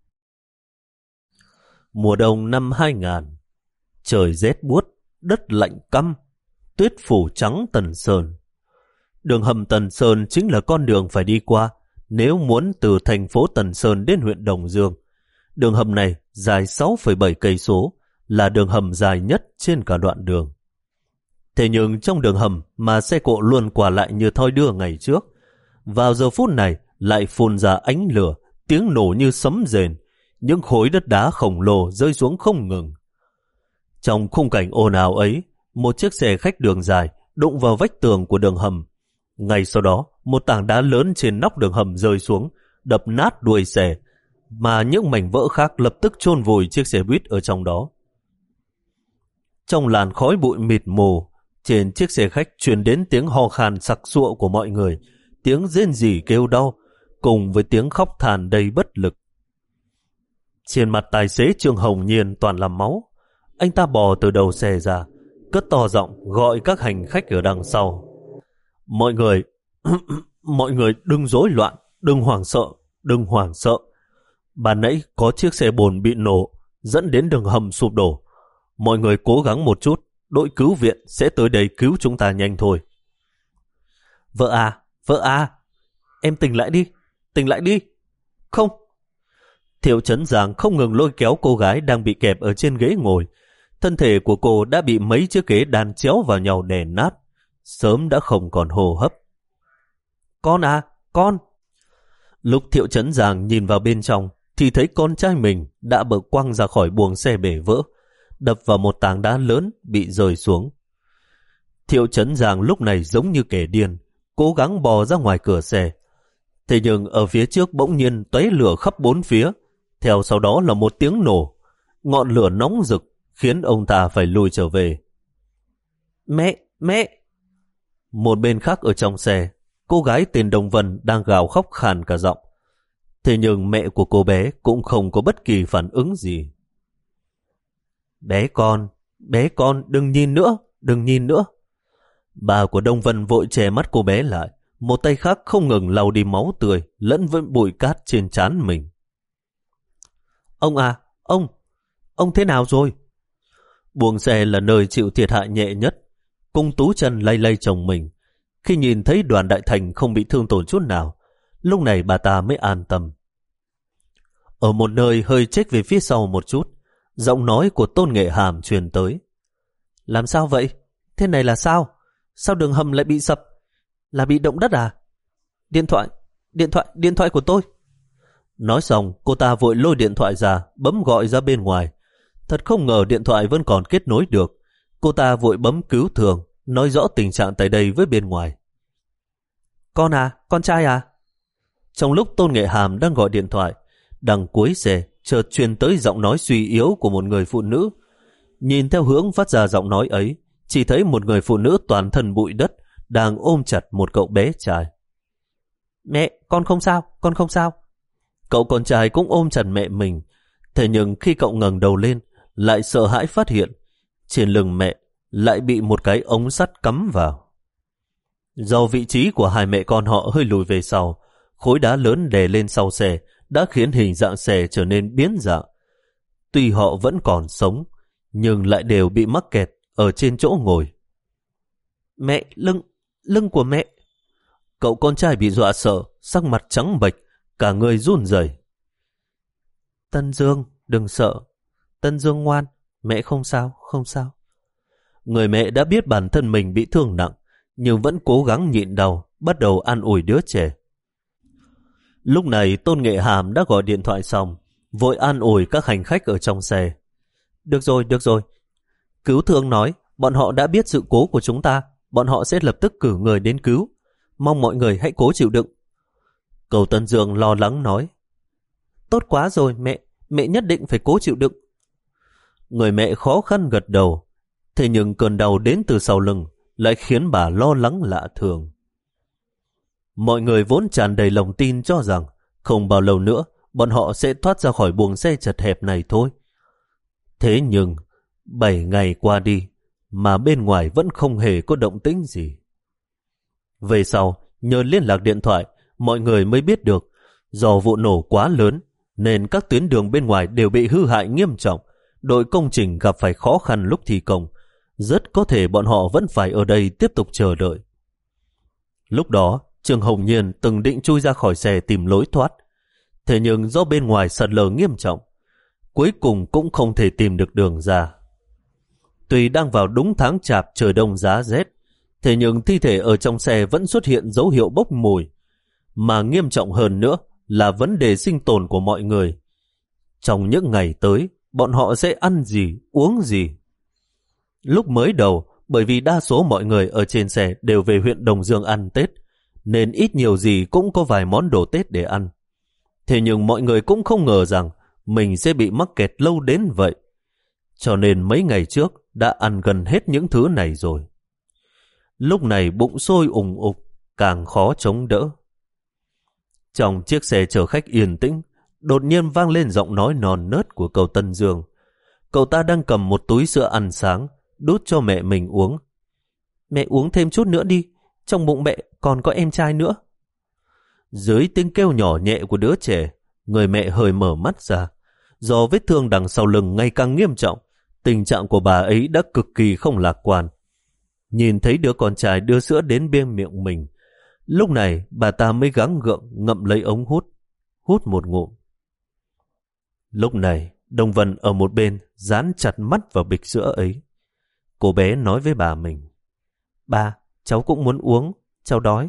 A: Mùa đông năm hai nghìn, trời rét buốt, đất lạnh căm, tuyết phủ trắng Tần Sơn. Đường hầm Tần Sơn chính là con đường phải đi qua nếu muốn từ thành phố Tần Sơn đến huyện Đồng Dương. Đường hầm này dài sáu phẩy bảy cây số, là đường hầm dài nhất trên cả đoạn đường. Thế nhưng trong đường hầm mà xe cộ luôn qua lại như thoi đưa ngày trước, vào giờ phút này lại phun ra ánh lửa, tiếng nổ như sấm rền, những khối đất đá khổng lồ rơi xuống không ngừng. Trong khung cảnh ồn ào ấy, một chiếc xe khách đường dài đụng vào vách tường của đường hầm. Ngay sau đó, một tảng đá lớn trên nóc đường hầm rơi xuống, đập nát đuôi xe, mà những mảnh vỡ khác lập tức chôn vùi chiếc xe buýt ở trong đó. Trong làn khói bụi mịt mù, trên chiếc xe khách truyền đến tiếng ho khan sặc sụa của mọi người, tiếng rên rỉ kêu đau, cùng với tiếng khóc than đầy bất lực. Trên mặt tài xế Trương Hồng Nhiên toàn là máu. Anh ta bò từ đầu xe ra, cất to giọng gọi các hành khách ở đằng sau. Mọi người, mọi người đừng rối loạn, đừng hoảng sợ, đừng hoảng sợ. Ban nãy có chiếc xe bồn bị nổ, dẫn đến đường hầm sụp đổ. Mọi người cố gắng một chút, đội cứu viện sẽ tới đây cứu chúng ta nhanh thôi. Vợ à, vợ à, em tỉnh lại đi, tỉnh lại đi. Không. Thiệu Trấn Giang không ngừng lôi kéo cô gái đang bị kẹp ở trên ghế ngồi. Thân thể của cô đã bị mấy chiếc ghế đan chéo vào nhau đè nát, sớm đã không còn hô hấp. Con à, con. Lúc Thiệu Trấn Giang nhìn vào bên trong thì thấy con trai mình đã bật quăng ra khỏi buồng xe bể vỡ, đập vào một tảng đá lớn bị rơi xuống. Thiệu Trấn Giang lúc này giống như kẻ điên, cố gắng bò ra ngoài cửa xe. Thế nhưng ở phía trước bỗng nhiên tóe lửa khắp bốn phía, theo sau đó là một tiếng nổ. Ngọn lửa nóng rực khiến ông ta phải lùi trở về. Mẹ, mẹ! Một bên khác ở trong xe, cô gái tên Đông Vân đang gào khóc khàn cả giọng. Thế nhưng mẹ của cô bé cũng không có bất kỳ phản ứng gì. Bé con, bé con, đừng nhìn nữa, đừng nhìn nữa. Bà của Đông Vân vội che mắt cô bé lại, một tay khác không ngừng lau đi máu tươi lẫn với bụi cát trên trán mình. Ông à, ông, ông thế nào rồi? Buồng xe là nơi chịu thiệt hại nhẹ nhất. Cung Tú Chân lay lay chồng mình. Khi nhìn thấy Đoàn Đại Thành không bị thương tổn chút nào, lúc này bà ta mới an tâm. Ở một nơi hơi chếch về phía sau một chút, giọng nói của Tôn Nghệ Hàm truyền tới. Làm sao vậy? Thế này là sao? Sao đường hầm lại bị sập? Là bị động đất à? Điện thoại, điện thoại, điện thoại của tôi. Nói xong, cô ta vội lôi điện thoại ra, bấm gọi ra bên ngoài. Thật không ngờ điện thoại vẫn còn kết nối được. Cô ta vội bấm cứu thương, nói rõ tình trạng tại đây với bên ngoài. Con à, con trai à? Trong lúc Tôn Nghệ Hàm đang gọi điện thoại, đằng cuối xe chợt truyền tới giọng nói suy yếu của một người phụ nữ. Nhìn theo hướng phát ra giọng nói ấy, chỉ thấy một người phụ nữ toàn thân bụi đất đang ôm chặt một cậu bé trai. Mẹ, con không sao, con không sao. Cậu con trai cũng ôm chặt mẹ mình. Thế nhưng khi cậu ngẩng đầu lên, lại sợ hãi phát hiện trên lưng mẹ lại bị một cái ống sắt cắm vào. Do vị trí của hai mẹ con họ hơi lùi về sau, khối đá lớn đè lên sau xe đã khiến hình dạng xe trở nên biến dạng. Tuy họ vẫn còn sống, nhưng lại đều bị mắc kẹt ở trên chỗ ngồi. Mẹ, lưng, lưng của mẹ. Cậu con trai bị dọa sợ, sắc mặt trắng bệch, cả người run rẩy. Tân Dương, đừng sợ. Tân Dương ngoan, mẹ không sao, không sao. Người mẹ đã biết bản thân mình bị thương nặng, nhưng vẫn cố gắng nhịn đau, bắt đầu an ủi đứa trẻ. Lúc này Tôn Nghệ Hàm đã gọi điện thoại xong, vội an ủi các hành khách ở trong xe. Được rồi, được rồi. Cứu thương nói, bọn họ đã biết sự cố của chúng ta, bọn họ sẽ lập tức cử người đến cứu. Mong mọi người hãy cố chịu đựng. Cầu Tân Dương lo lắng nói. Tốt quá rồi mẹ, mẹ nhất định phải cố chịu đựng. Người mẹ khó khăn gật đầu, thế nhưng cơn đau đến từ sau lưng lại khiến bà lo lắng lạ thường. Mọi người vốn tràn đầy lòng tin cho rằng không bao lâu nữa bọn họ sẽ thoát ra khỏi buồng xe chật hẹp này thôi. Thế nhưng bảy ngày qua đi mà bên ngoài vẫn không hề có động tĩnh gì. Về sau, nhờ liên lạc điện thoại, mọi người mới biết được do vụ nổ quá lớn nên các tuyến đường bên ngoài đều bị hư hại nghiêm trọng, đội công trình gặp phải khó khăn lúc thi công. Rất có thể bọn họ vẫn phải ở đây tiếp tục chờ đợi. Lúc đó, Trương Hồng Nhiên từng định chui ra khỏi xe tìm lối thoát. Thế nhưng do bên ngoài sạt lở nghiêm trọng, cuối cùng cũng không thể tìm được đường ra. Tuy đang vào đúng tháng chạp trời đông giá rét, thế nhưng thi thể ở trong xe vẫn xuất hiện dấu hiệu bốc mùi. Mà nghiêm trọng hơn nữa là vấn đề sinh tồn của mọi người. Trong những ngày tới, bọn họ sẽ ăn gì, uống gì? Lúc mới đầu, bởi vì đa số mọi người ở trên xe đều về huyện Đồng Dương ăn Tết, nên ít nhiều gì cũng có vài món đồ Tết để ăn. Thế nhưng mọi người cũng không ngờ rằng mình sẽ bị mắc kẹt lâu đến vậy. Cho nên mấy ngày trước đã ăn gần hết những thứ này rồi. Lúc này bụng sôi ùng ục, càng khó chống đỡ. Trong chiếc xe chở khách yên tĩnh, đột nhiên vang lên giọng nói non nớt của cậu Tân Dương. Cậu ta đang cầm một túi sữa ăn sáng, đút cho mẹ mình uống. Mẹ uống thêm chút nữa đi, trong bụng mẹ còn có em trai nữa. Dưới tiếng kêu nhỏ nhẹ của đứa trẻ, người mẹ hơi mở mắt ra. Do vết thương đằng sau lưng ngày càng nghiêm trọng, tình trạng của bà ấy đã cực kỳ không lạc quan. Nhìn thấy đứa con trai đưa sữa đến bên miệng mình, lúc này bà ta mới gắng gượng ngậm lấy ống hút, hút một ngụm. Lúc này, Đông Vân ở một bên dán chặt mắt vào bịch sữa ấy. Cô bé nói với bà mình, bà, cháu cũng muốn uống, cháu đói.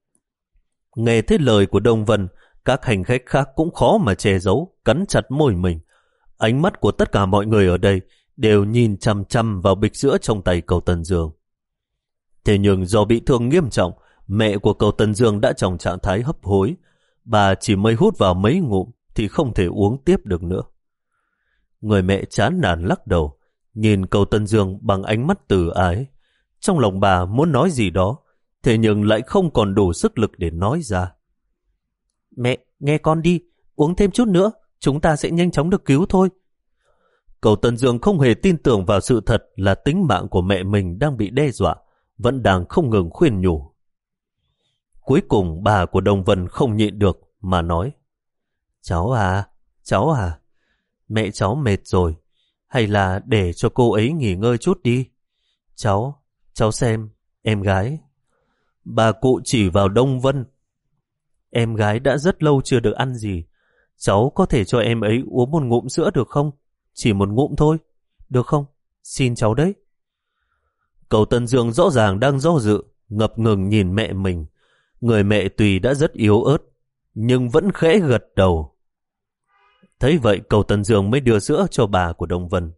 A: Nghe thấy lời của Đông Vân, các hành khách khác cũng khó mà che giấu, cắn chặt môi mình. Ánh mắt của tất cả mọi người ở đây đều nhìn chăm chăm vào bịch sữa trong tay cậu Tân Dương. Thế nhưng do bị thương nghiêm trọng, mẹ của cậu Tân Dương đã trong trạng thái hấp hối. Bà chỉ mới hút vào mấy ngụm thì không thể uống tiếp được nữa. Người mẹ chán nản lắc đầu, nhìn cậu Tân Dương bằng ánh mắt từ ái. Trong lòng bà muốn nói gì đó, thế nhưng lại không còn đủ sức lực để nói ra.
B: Mẹ, nghe con đi, uống thêm chút nữa, chúng ta sẽ nhanh chóng được cứu thôi.
A: Cầu Tân Dương không hề tin tưởng vào sự thật là tính mạng của mẹ mình đang bị đe dọa, vẫn đang không ngừng khuyên nhủ. Cuối cùng bà của Đồng Vân không nhịn được mà nói, cháu à, cháu à, mẹ cháu mệt rồi, hay là để cho cô ấy nghỉ ngơi chút đi. Cháu, cháu xem, em gái. Bà cụ chỉ vào Đông Vân. Em gái đã rất lâu chưa được ăn gì. Cháu có thể cho em ấy uống một ngụm sữa được không? Chỉ một ngụm thôi, được không? Xin cháu đấy. Cầu Tân Dương rõ ràng đang do dự, ngập ngừng nhìn mẹ mình. Người mẹ tuy đã rất yếu ớt, nhưng vẫn khẽ gật đầu. Thấy vậy Cầu Tân Dương mới đưa sữa cho bà của Đông Vân.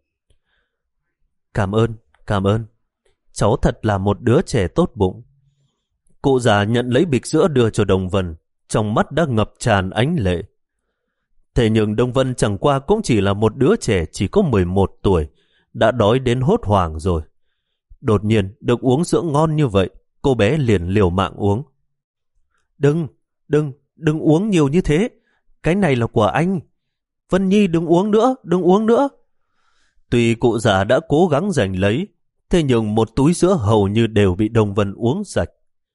A: Cảm ơn, cảm ơn. Cháu thật là một đứa trẻ tốt bụng. Cụ già nhận lấy bịch sữa đưa cho Đông Vân, trong mắt đã ngập tràn ánh lệ. Thế nhưng Đông Vân chẳng qua cũng chỉ là một đứa trẻ chỉ có mười một tuổi, đã đói đến hốt hoảng rồi. Đột nhiên được uống sữa ngon như vậy, cô bé liền liều mạng uống. Đừng, đừng, đừng uống nhiều như thế. Cái này là của anh. Vân Nhi đừng uống nữa, đừng uống nữa. Tuy cụ già đã cố gắng giành lấy, thế nhưng một túi sữa hầu như đều bị Đông Vân uống sạch.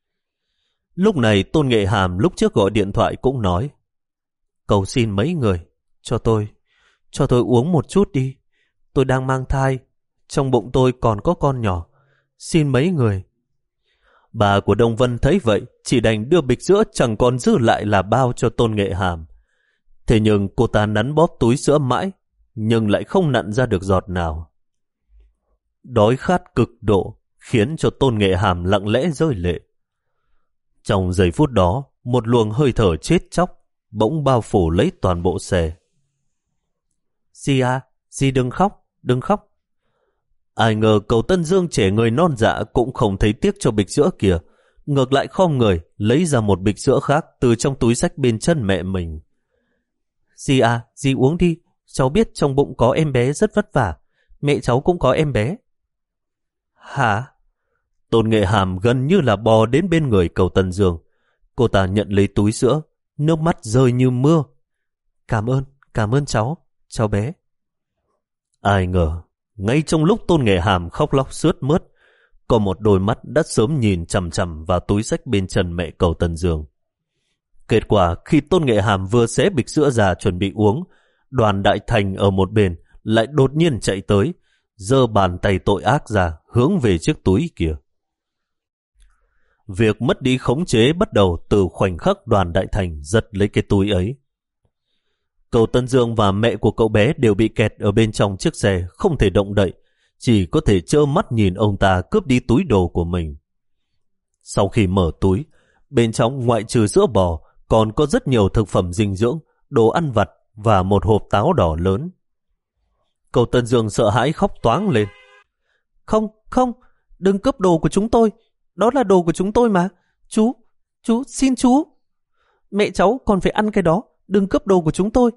A: Lúc này Tôn Nghệ Hàm lúc trước gọi điện thoại cũng nói, cầu xin mấy người, cho tôi, cho tôi uống một chút đi. Tôi đang mang thai, trong bụng tôi còn có con nhỏ. Xin mấy người. Bà của Đông Vân thấy vậy, chỉ đành đưa bịch sữa chẳng còn dư lại là bao cho Tôn Nghệ Hàm. Thế nhưng cô ta nắn bóp túi sữa mãi, nhưng lại không nặn ra được giọt nào. Đói khát cực độ khiến cho Tôn Nghệ Hàm lặng lẽ rơi lệ. Trong giây phút đó, một luồng hơi thở chết chóc bỗng bao phủ lấy toàn bộ xe. Dì à, dì đừng khóc, đừng khóc. Ai ngờ Cầu Tân Dương trẻ người non dạ cũng không thấy tiếc cho bịch sữa kia, ngược lại khom người lấy ra một bịch sữa khác từ trong túi xách bên chân mẹ mình. Dì à, dì uống đi, cháu biết trong bụng có em bé rất vất vả, mẹ cháu cũng có em bé. Hả? Tôn Nghệ Hàm gần như là bò đến bên người Cầu Tân Dương. Cô ta nhận lấy túi sữa, nước mắt rơi như mưa. Cảm ơn, cảm ơn cháu, cháu bé. Ai ngờ, ngay trong lúc Tôn Nghệ Hàm khóc lóc sướt mướt, có một đôi mắt đã sớm nhìn chằm chằm vào túi xách bên chân mẹ Cầu Tân Dương. Kết quả khi Tôn Nghệ Hàm vừa xé bịch sữa ra chuẩn bị uống, Đoàn Đại Thành ở một bên lại đột nhiên chạy tới, giơ bàn tay tội ác ra hướng về chiếc túi kia. Việc mất đi khống chế bắt đầu từ khoảnh khắc Đoàn Đại Thành giật lấy cái túi ấy. Cầu Tân Dương và mẹ của cậu bé đều bị kẹt ở bên trong chiếc xe, không thể động đậy, chỉ có thể trơ mắt nhìn ông ta cướp đi túi đồ của mình. Sau khi mở túi, bên trong ngoại trừ sữa bò còn có rất nhiều thực phẩm dinh dưỡng, đồ ăn vặt và một hộp táo đỏ lớn. Cầu Tân Dương sợ hãi khóc toáng lên. Không, không, đừng cướp đồ của chúng tôi, đó là đồ của chúng tôi mà. Chú, chú, xin chú. Mẹ cháu còn phải ăn cái đó, đừng cướp đồ của chúng tôi.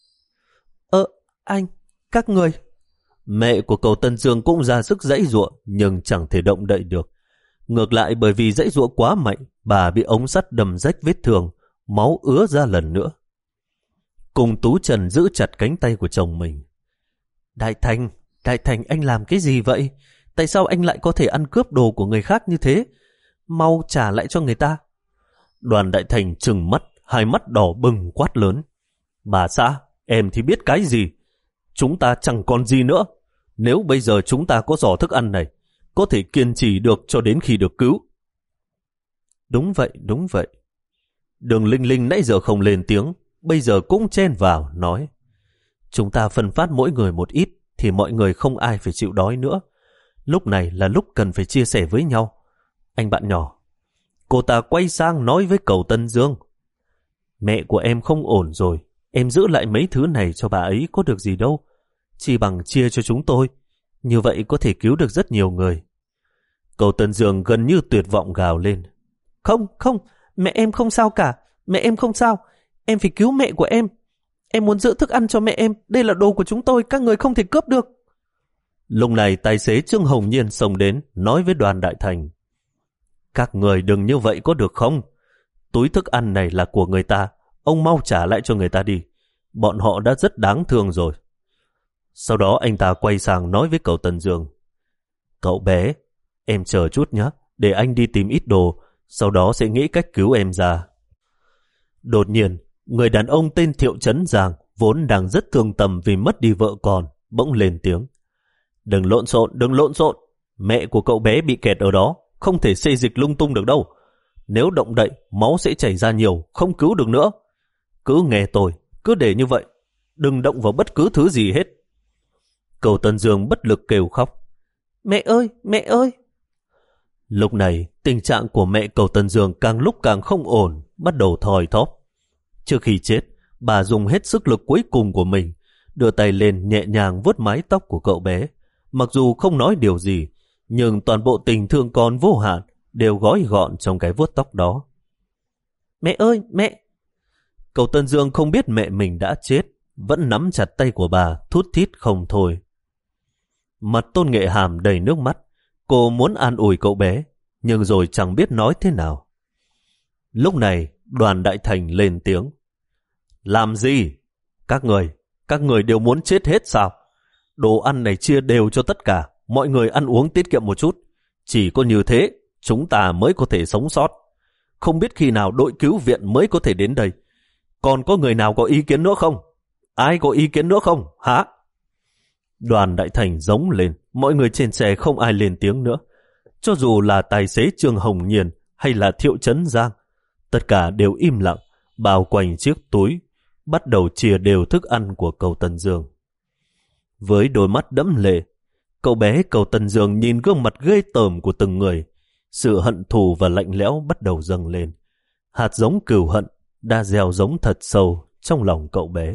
A: Ờ, anh, các người. Mẹ của Cầu Tân Dương cũng ra sức giãy giụa nhưng chẳng thể động đậy được. Ngược lại bởi vì giãy giụa quá mạnh, bà bị ống sắt đâm rách vết thương, máu ứa ra lần nữa. Cùng Tú Trần giữ chặt cánh tay của chồng mình. Đại Thành, Đại Thành anh làm cái gì vậy? Tại sao anh lại có thể ăn cướp đồ của người khác như thế? Mau trả lại cho người ta. Đoàn Đại Thành trừng mắt, hai mắt đỏ bừng quát lớn. Bà xã, em thì biết cái gì? Chúng ta chẳng còn gì nữa. Nếu bây giờ chúng ta có giỏ thức ăn này, có thể kiên trì được cho đến khi được cứu. Đúng vậy, đúng vậy. Đường Linh Linh nãy giờ không lên tiếng, bây giờ cũng chen vào, nói. Chúng ta phân phát mỗi người một ít, thì mọi người không ai phải chịu đói nữa. Lúc này là lúc cần phải chia sẻ với nhau. Anh bạn nhỏ. Cô ta quay sang nói với Cầu Tân Dương. Mẹ của em không ổn rồi, em giữ lại mấy thứ này cho bà ấy có được gì đâu. Chỉ bằng chia cho chúng tôi, như vậy có thể cứu được rất nhiều người. Cầu Tân Dương gần như tuyệt vọng gào lên. Không, không, mẹ em không sao cả, mẹ em không sao, em phải cứu mẹ của em. Em muốn giữ thức ăn cho mẹ em, đây là đồ của chúng tôi, các người không thể cướp được. Lúc này tài xế Trương Hồng Nhiên xông đến, nói với Đoàn Đại Thành. Các người đừng như vậy có được không? Túi thức ăn này là của người ta, ông mau trả lại cho người ta đi. Bọn họ đã rất đáng thương rồi. Sau đó anh ta quay sang nói với cậu Tân Dương. Cậu bé, em chờ chút nhé, để anh đi tìm ít đồ, sau đó sẽ nghĩ cách cứu em ra. Đột nhiên, người đàn ông tên Thiệu Trấn Giang, vốn đang rất thương tâm vì mất đi vợ con, bỗng lên tiếng. Đừng lộn xộn, đừng lộn xộn. Mẹ của cậu bé bị kẹt ở đó, không thể xê dịch lung tung được đâu. Nếu động đậy, máu sẽ chảy ra nhiều, không cứu được nữa. Cứ nghe tôi, cứ để như vậy, đừng động vào bất cứ thứ gì hết. Cậu Tân Dương bất lực kêu khóc. Mẹ ơi, mẹ ơi! Lúc này, tình trạng của mẹ cậu Tân Dương càng lúc càng không ổn, bắt đầu thoi thóp. Trước khi chết, bà dùng hết sức lực cuối cùng của mình, đưa tay lên nhẹ nhàng vuốt mái tóc của cậu bé. Mặc dù không nói điều gì, nhưng toàn bộ tình thương con vô hạn đều gói gọn trong cái vuốt tóc đó. Mẹ ơi, mẹ! Cậu Tân Dương không biết mẹ mình đã chết, vẫn nắm chặt tay của bà, thút thít không thôi. Mặt Tôn Nghệ Hàm đầy nước mắt, cô muốn an ủi cậu bé, nhưng rồi chẳng biết nói thế nào. Lúc này, Đoàn Đại Thành lên tiếng. Làm gì? Các người, các người đều muốn chết hết sao? Đồ ăn này chia đều cho tất cả, mọi người ăn uống tiết kiệm một chút. Chỉ có như thế, chúng ta mới có thể sống sót. Không biết khi nào đội cứu viện mới có thể đến đây. Còn có người nào có ý kiến nữa không? Ai có ý kiến nữa không? Hả? Đoàn Đại Thành giống lên, mọi người trên xe không ai lên tiếng nữa. Cho dù là tài xế Trương Hồng Nhiên hay là Thiệu Trấn Giang, tất cả đều im lặng, bao quanh chiếc túi, bắt đầu chia đều thức ăn của cậu Tân Dương. Với đôi mắt đẫm lệ, cậu bé cậu Tân Dương nhìn gương mặt ghê tởm của từng người, sự hận thù và lạnh lẽo bắt đầu dâng lên. Hạt giống cừu hận đã gieo giống thật sâu trong lòng cậu bé.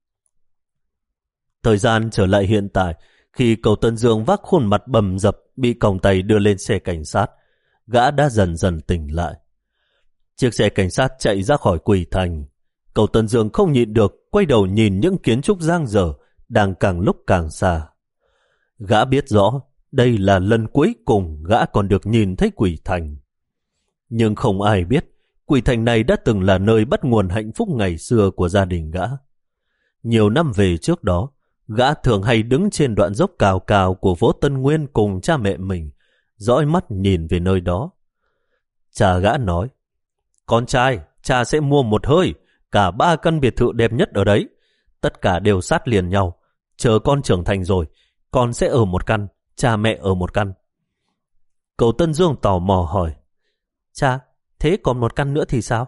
A: Thời gian trở lại hiện tại, khi cậu Tân Dương vác khuôn mặt bầm dập bị còng tay đưa lên xe cảnh sát, gã đã dần dần tỉnh lại. Chiếc xe cảnh sát chạy ra khỏi quầy thành. Cậu Tân Dương không nhịn được, quay đầu nhìn những kiến trúc giang dở đang càng lúc càng xa. Gã biết rõ đây là lần cuối cùng gã còn được nhìn thấy quỷ thành. Nhưng không ai biết quỷ thành này đã từng là nơi bắt nguồn hạnh phúc ngày xưa của gia đình gã. Nhiều năm về trước đó, gã thường hay đứng trên đoạn dốc cao cao của phố Tân Nguyên cùng cha mẹ mình, dõi mắt nhìn về nơi đó. Cha gã nói, con trai, cha sẽ mua một hơi, cả ba căn biệt thự đẹp nhất ở đấy. Tất cả đều sát liền nhau. Chờ con trưởng thành rồi, con sẽ ở một căn, cha mẹ ở một căn. Cậu Tân Dương tò mò hỏi, cha, thế còn một căn nữa thì sao?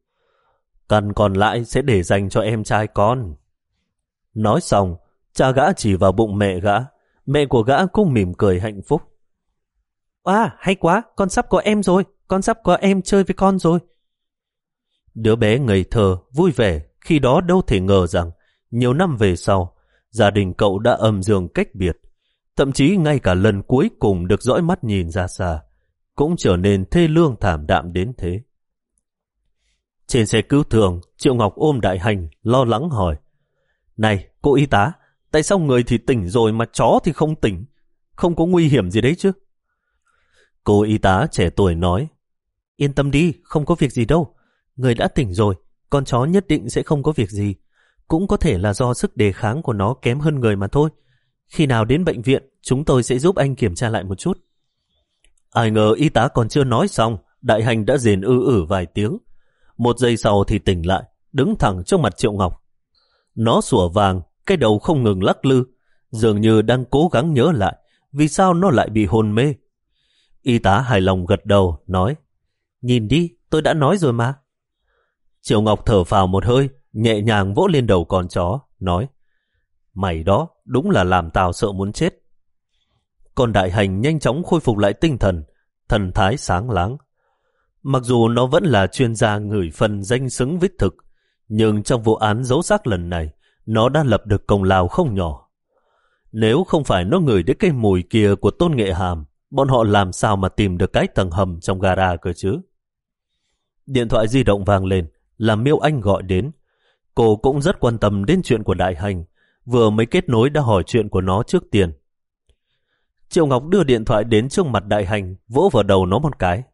A: Căn còn lại sẽ để dành cho em trai con. Nói xong, cha gã chỉ vào bụng mẹ gã. Mẹ của gã cũng mỉm cười hạnh phúc. À, hay quá, con sắp có em rồi, con sắp có em chơi với con rồi. Đứa bé ngây thơ, vui vẻ, khi đó đâu thể ngờ rằng nhiều năm về sau, gia đình cậu đã âm dương cách biệt. Thậm chí ngay cả lần cuối cùng được dõi mắt nhìn ra xa, cũng trở nên thê lương thảm đạm đến thế. Trên xe cứu thương, Triệu Ngọc ôm Đại Hành, lo lắng hỏi, này, cô y tá, tại sao người thì tỉnh rồi mà chó thì không tỉnh? Không có nguy hiểm gì đấy chứ? Cô y tá trẻ tuổi nói, yên tâm đi, không có việc gì đâu. Người đã tỉnh rồi, con chó nhất định sẽ không có việc gì. Cũng có thể là do sức đề kháng của nó kém hơn người mà thôi. Khi nào đến bệnh viện, chúng tôi sẽ giúp anh kiểm tra lại một chút. Ai ngờ y tá còn chưa nói xong, Đại Hành đã rền ư ử vài tiếng. Một giây sau thì tỉnh lại, đứng thẳng trước mặt Triệu Ngọc. Nó sủa vàng, cái đầu không ngừng lắc lư, dường như đang cố gắng nhớ lại vì sao nó lại bị hôn mê. Y tá hài lòng gật đầu, nói, nhìn đi, tôi đã nói rồi mà. Triệu Ngọc thở phào một hơi, nhẹ nhàng vỗ lên đầu con chó, nói, mày đó đúng là làm tao sợ muốn chết. Con Đại Hành nhanh chóng khôi phục lại tinh thần, thần thái sáng láng. Mặc dù nó vẫn là chuyên gia ngửi phân danh xứng với thực, nhưng trong vụ án giấu xác lần này, nó đã lập được công lao không nhỏ. Nếu không phải nó ngửi đến cái mùi kia của Tôn Nghệ Hàm, bọn họ làm sao mà tìm được cái tầng hầm trong gara cơ chứ? Điện thoại di động vang lên, là Miêu Anh gọi đến. Cô cũng rất quan tâm đến chuyện của Đại Hành, vừa mới kết nối đã hỏi chuyện của nó trước tiên. Triệu Ngọc đưa điện thoại đến trước mặt Đại Hành, vỗ vào đầu nó một cái.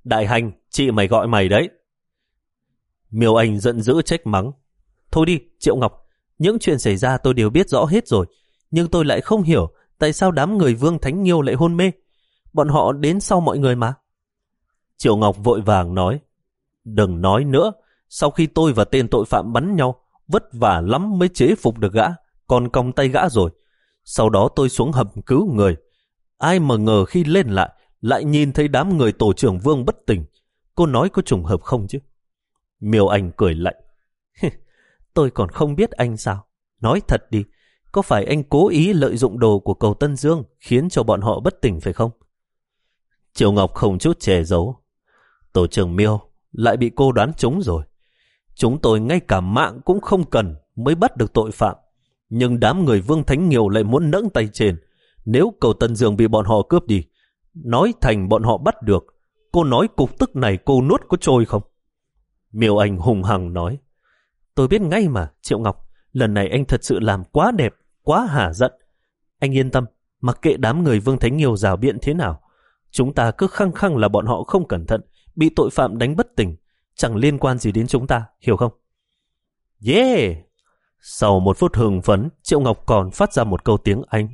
A: Đại Hành, chị mày gọi mày đấy. Miêu Anh giận dữ trách mắng.
B: Thôi đi, Triệu Ngọc, những chuyện xảy ra tôi đều biết rõ hết rồi, nhưng tôi lại không hiểu tại sao đám người Vương Thánh Nghiêu lại hôn mê. Bọn họ đến sau mọi người mà.
A: Triệu Ngọc vội vàng nói. Đừng nói nữa, sau khi tôi và tên tội phạm bắn nhau, vất vả lắm mới chế phục được gã, còn còng tay gã rồi. Sau đó tôi xuống hầm cứu người. Ai mà ngờ khi lên lại, lại nhìn thấy đám người tổ trưởng Vương bất tỉnh. Cô nói có trùng hợp không chứ? Miêu Anh cười lạnh.
B: Tôi còn không biết anh sao. Nói thật đi, có phải anh cố ý lợi dụng đồ của cầu Tân Dương khiến cho bọn họ bất tỉnh phải không?
A: Triệu Ngọc không chút che giấu. Tổ trưởng Miêu, lại bị cô đoán trúng rồi. Chúng tôi ngay cả mạng cũng không cần mới bắt được tội phạm. Nhưng đám người Vương Thánh Nghiêu lại muốn nẫng tay trên. Nếu cầu Tân Dương bị bọn họ cướp đi, nói thành bọn họ bắt được, cô nói cục tức này cô nuốt có trôi không? Miêu Anh hùng hằng nói.
B: Tôi biết ngay mà, Triệu Ngọc, lần này anh thật sự làm quá đẹp, quá hả giận. Anh yên tâm, mặc kệ đám người Vương Thánh Nghiêu rào biện thế nào, chúng ta cứ khăng khăng là bọn họ không cẩn thận, bị tội phạm đánh bất tỉnh, chẳng liên quan gì đến chúng ta, hiểu không?
A: Yeah! Sau một phút hưng phấn, Triệu Ngọc còn phát ra một câu tiếng Anh.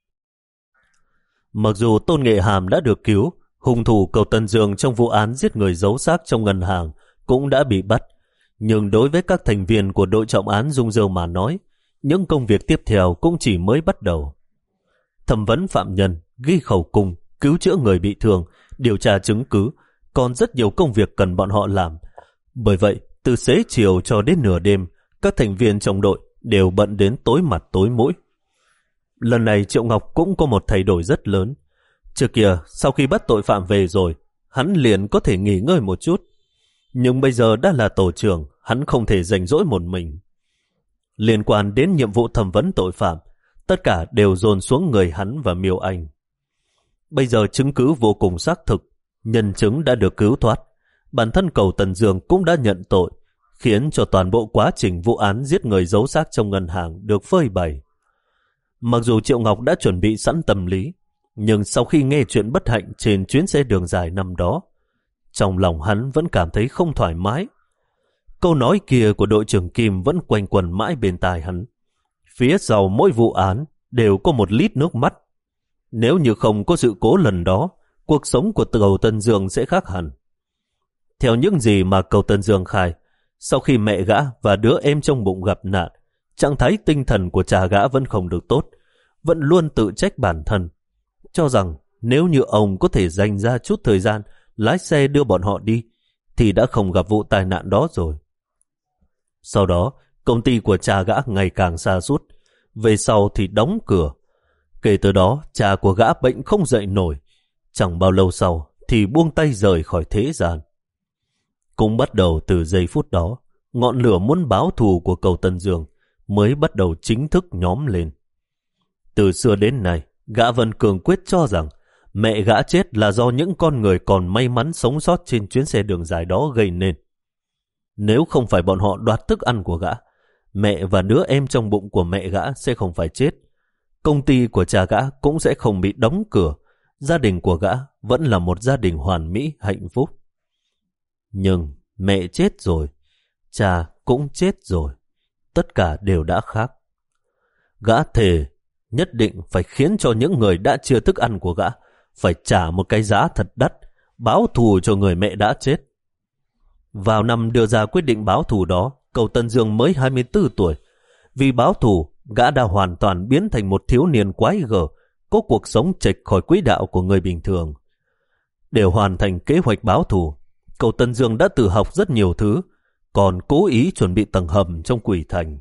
A: Mặc dù Tôn Nghệ Hàm đã được cứu, hung thủ cầu Tân Dương trong vụ án giết người giấu xác trong ngân hàng cũng đã bị bắt, nhưng đối với các thành viên của đội trọng án Dung Dương mà nói, những công việc tiếp theo cũng chỉ mới bắt đầu. Thẩm vấn phạm nhân, ghi khẩu cung, cứu chữa người bị thương, điều tra chứng cứ, còn rất nhiều công việc cần bọn họ làm. Bởi vậy, từ xế chiều cho đến nửa đêm, các thành viên trong đội đều bận đến tối mặt tối mũi. Lần này Triệu Ngọc cũng có một thay đổi rất lớn. Trước kia, sau khi bắt tội phạm về rồi, hắn liền có thể nghỉ ngơi một chút. Nhưng bây giờ đã là tổ trưởng, hắn không thể rảnh rỗi một mình. Liên quan đến nhiệm vụ thẩm vấn tội phạm, tất cả đều dồn xuống người hắn và Miêu Anh. Bây giờ chứng cứ vô cùng xác thực, nhân chứng đã được cứu thoát. Bản thân cầu Tân Dương cũng đã nhận tội, khiến cho toàn bộ quá trình vụ án giết người giấu xác trong ngân hàng được phơi bày. Mặc dù Triệu Ngọc đã chuẩn bị sẵn tâm lý, nhưng sau khi nghe chuyện bất hạnh trên chuyến xe đường dài năm đó, trong lòng hắn vẫn cảm thấy không thoải mái. Câu nói kia của đội trưởng Kim vẫn quanh quẩn mãi bên tai hắn. Phía sau mỗi vụ án đều có một lít nước mắt. Nếu như không có sự cố lần đó, cuộc sống của cầu Tân Dương sẽ khác hẳn. Theo những gì mà cầu Tân Dương khai, sau khi mẹ gã và đứa em trong bụng gặp nạn, trạng thái tinh thần của cha gã vẫn không được tốt, vẫn luôn tự trách bản thân, cho rằng nếu như ông có thể dành ra chút thời gian lái xe đưa bọn họ đi, thì đã không gặp vụ tai nạn đó rồi. Sau đó, công ty của cha gã ngày càng sa sút, về sau thì đóng cửa. Kể từ đó, cha của gã bệnh không dậy nổi, chẳng bao lâu sau thì buông tay rời khỏi thế gian. Cũng bắt đầu từ giây phút đó, ngọn lửa muốn báo thù của cầu Tân Dương mới bắt đầu chính thức nhóm lên. Từ xưa đến nay, gã vẫn cường quyết cho rằng mẹ gã chết là do những con người còn may mắn sống sót trên chuyến xe đường dài đó gây nên. Nếu không phải bọn họ đoạt thức ăn của gã, mẹ và đứa em trong bụng của mẹ gã sẽ không phải chết. Công ty của cha gã cũng sẽ không bị đóng cửa. Gia đình của gã vẫn là một gia đình hoàn mỹ, hạnh phúc. Nhưng mẹ chết rồi, cha cũng chết rồi. Tất cả đều đã khác. Gã thề nhất định phải khiến cho những người đã chia thức ăn của gã phải trả một cái giá thật đắt, báo thù cho người mẹ đã chết. Vào năm đưa ra quyết định báo thù đó, cầu Tân Dương mới hai mươi tư tuổi. Vì báo thù, gã đã hoàn toàn biến thành một thiếu niên quái gở, có cuộc sống chệch khỏi quỹ đạo của người bình thường. Để hoàn thành kế hoạch báo thù, cầu Tân Dương đã tự học rất nhiều thứ, còn cố ý chuẩn bị tầng hầm trong Quỷ Thành.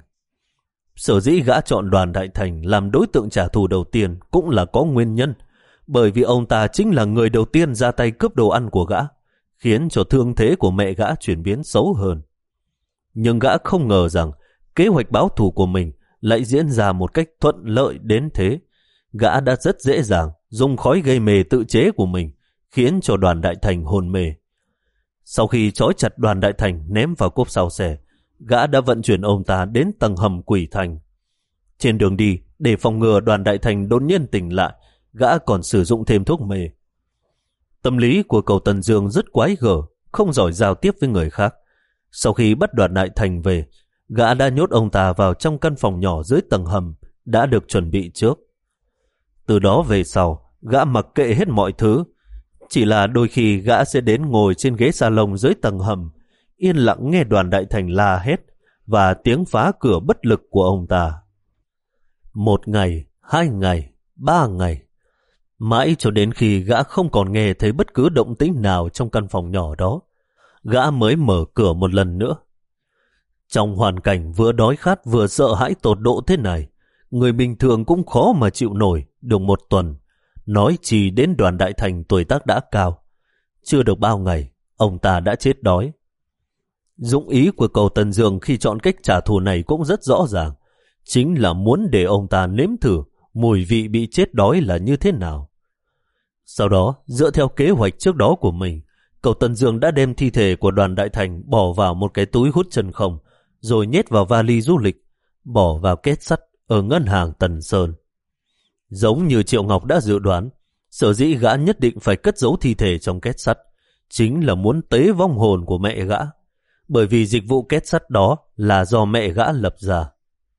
A: Sở dĩ gã chọn Đoàn Đại Thành làm đối tượng trả thù đầu tiên cũng là có nguyên nhân, bởi vì ông ta chính là người đầu tiên ra tay cướp đồ ăn của gã, khiến cho thương thế của mẹ gã chuyển biến xấu hơn. Nhưng gã không ngờ rằng kế hoạch báo thù của mình lại diễn ra một cách thuận lợi đến thế. Gã đã rất dễ dàng dùng khói gây mê tự chế của mình, khiến cho Đoàn Đại Thành hôn mê. Sau khi trói chặt Đoàn Đại Thành ném vào cốp sau xe, gã đã vận chuyển ông ta đến tầng hầm Quỷ Thành. Trên đường đi, để phòng ngừa Đoàn Đại Thành đột nhiên tỉnh lại, gã còn sử dụng thêm thuốc mê. Tâm lý của Cầu Tần Dương rất quái gở, không giỏi giao tiếp với người khác. Sau khi bắt Đoàn Đại Thành về, gã đã nhốt ông ta vào trong căn phòng nhỏ dưới tầng hầm đã được chuẩn bị trước. Từ đó về sau, gã mặc kệ hết mọi thứ. Chỉ là đôi khi gã sẽ đến ngồi trên ghế salon dưới tầng hầm, yên lặng nghe Đoàn Đại Thành la hét và tiếng phá cửa bất lực của ông ta. Một ngày, hai ngày, ba ngày, mãi cho đến khi gã không còn nghe thấy bất cứ động tĩnh nào trong căn phòng nhỏ đó, gã mới mở cửa một lần nữa. Trong hoàn cảnh vừa đói khát vừa sợ hãi tột độ thế này, người bình thường cũng khó mà chịu nổi được một tuần, nói chỉ đến Đoàn Đại Thành tuổi tác đã cao. Chưa được bao ngày, ông ta đã chết đói. Dụng ý của Cầu Tần Dương khi chọn cách trả thù này cũng rất rõ ràng, chính là muốn để ông ta nếm thử mùi vị bị chết đói là như thế nào. Sau đó, dựa theo kế hoạch trước đó của mình, Cầu Tần Dương đã đem thi thể của Đoàn Đại Thành bỏ vào một cái túi hút chân không, rồi nhét vào vali du lịch, bỏ vào két sắt ở ngân hàng Tần Sơn. Giống như Triệu Ngọc đã dự đoán, sở dĩ gã nhất định phải cất giấu thi thể trong két sắt chính là muốn tế vong hồn của mẹ gã, bởi vì dịch vụ két sắt đó là do mẹ gã lập ra.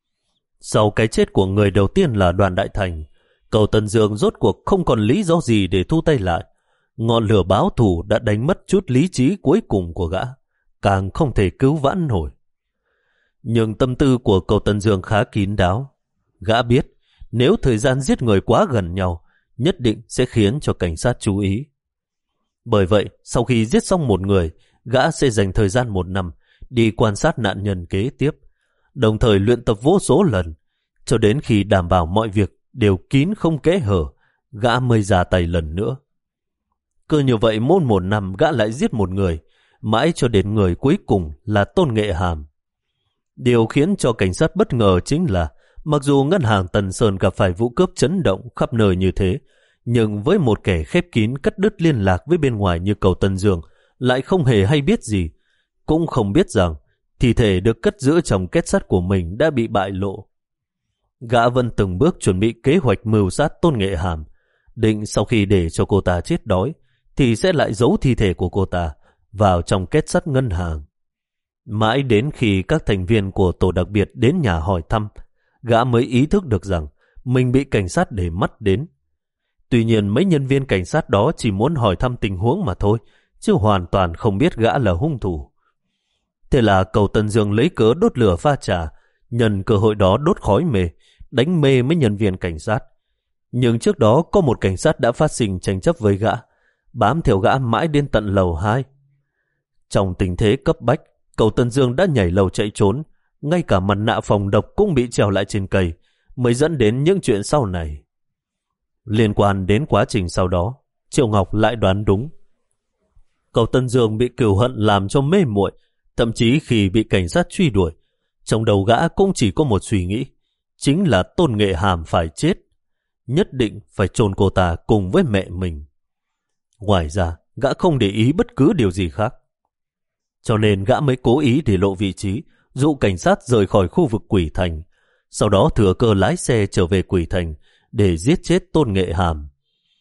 A: Sau cái chết của người đầu tiên là Đoàn Đại Thành, Cầu Tần Dương rốt cuộc không còn lý do gì để thu tay lại. Ngọn lửa báo thù đã đánh mất chút lý trí cuối cùng của gã, càng không thể cứu vãn nổi. Nhưng tâm tư của Cầu Tần Dương khá kín đáo. Gã biết nếu thời gian giết người quá gần nhau, nhất định sẽ khiến cho cảnh sát chú ý. Bởi vậy, sau khi giết xong một người, gã sẽ dành thời gian một năm đi quan sát nạn nhân kế tiếp, đồng thời luyện tập vô số lần, cho đến khi đảm bảo mọi việc đều kín không kẽ hở, gã mới ra tay lần nữa. Cứ như vậy mỗi một năm gã lại giết một người, mãi cho đến người cuối cùng là Tôn Nghệ Hàm. Điều khiến cho cảnh sát bất ngờ chính là, mặc dù ngân hàng Tần Sơn gặp phải vụ cướp chấn động khắp nơi như thế, nhưng với một kẻ khép kín cắt đứt liên lạc với bên ngoài như Cầu Tần Dương lại không hề hay biết gì, cũng không biết rằng thi thể được cất giữ trong két sắt của mình đã bị bại lộ. Gã vẫn từng bước chuẩn bị kế hoạch mưu sát Tôn Nghệ Hàm, định sau khi để cho cô ta chết đói thì sẽ lại giấu thi thể của cô ta vào trong két sắt ngân hàng. Mãi đến khi các thành viên của tổ đặc biệt đến nhà hỏi thăm, gã mới ý thức được rằng mình bị cảnh sát để mắt đến. Tuy nhiên mấy nhân viên cảnh sát đó chỉ muốn hỏi thăm tình huống mà thôi, chứ hoàn toàn không biết gã là hung thủ. Thế là Cầu Tần Dương lấy cớ đốt lửa pha trà, nhân cơ hội đó đốt khói mê, đánh mê mấy nhân viên cảnh sát. Nhưng trước đó có một cảnh sát đã phát sinh tranh chấp với gã, bám theo gã mãi đến tận lầu hai. Trong tình thế cấp bách, Cầu Tần Dương đã nhảy lầu chạy trốn, ngay cả mặt nạ phòng độc cũng bị treo lại trên cây, mới dẫn đến những chuyện sau này. Liên quan đến quá trình sau đó, Triệu Ngọc lại đoán đúng. Cầu Tần Dương bị cừu hận làm cho mê muội, thậm chí khi bị cảnh sát truy đuổi, trong đầu gã cũng chỉ có một suy nghĩ, chính là Tôn Nghệ Hàm phải chết, nhất định phải chôn cô ta cùng với mẹ mình. Ngoài ra, gã không để ý bất cứ điều gì khác. Cho nên gã mới cố ý để lộ vị trí, dụ cảnh sát rời khỏi khu vực Quỷ Thành, sau đó thừa cơ lái xe trở về Quỷ Thành để giết chết Tôn Nghệ Hàm.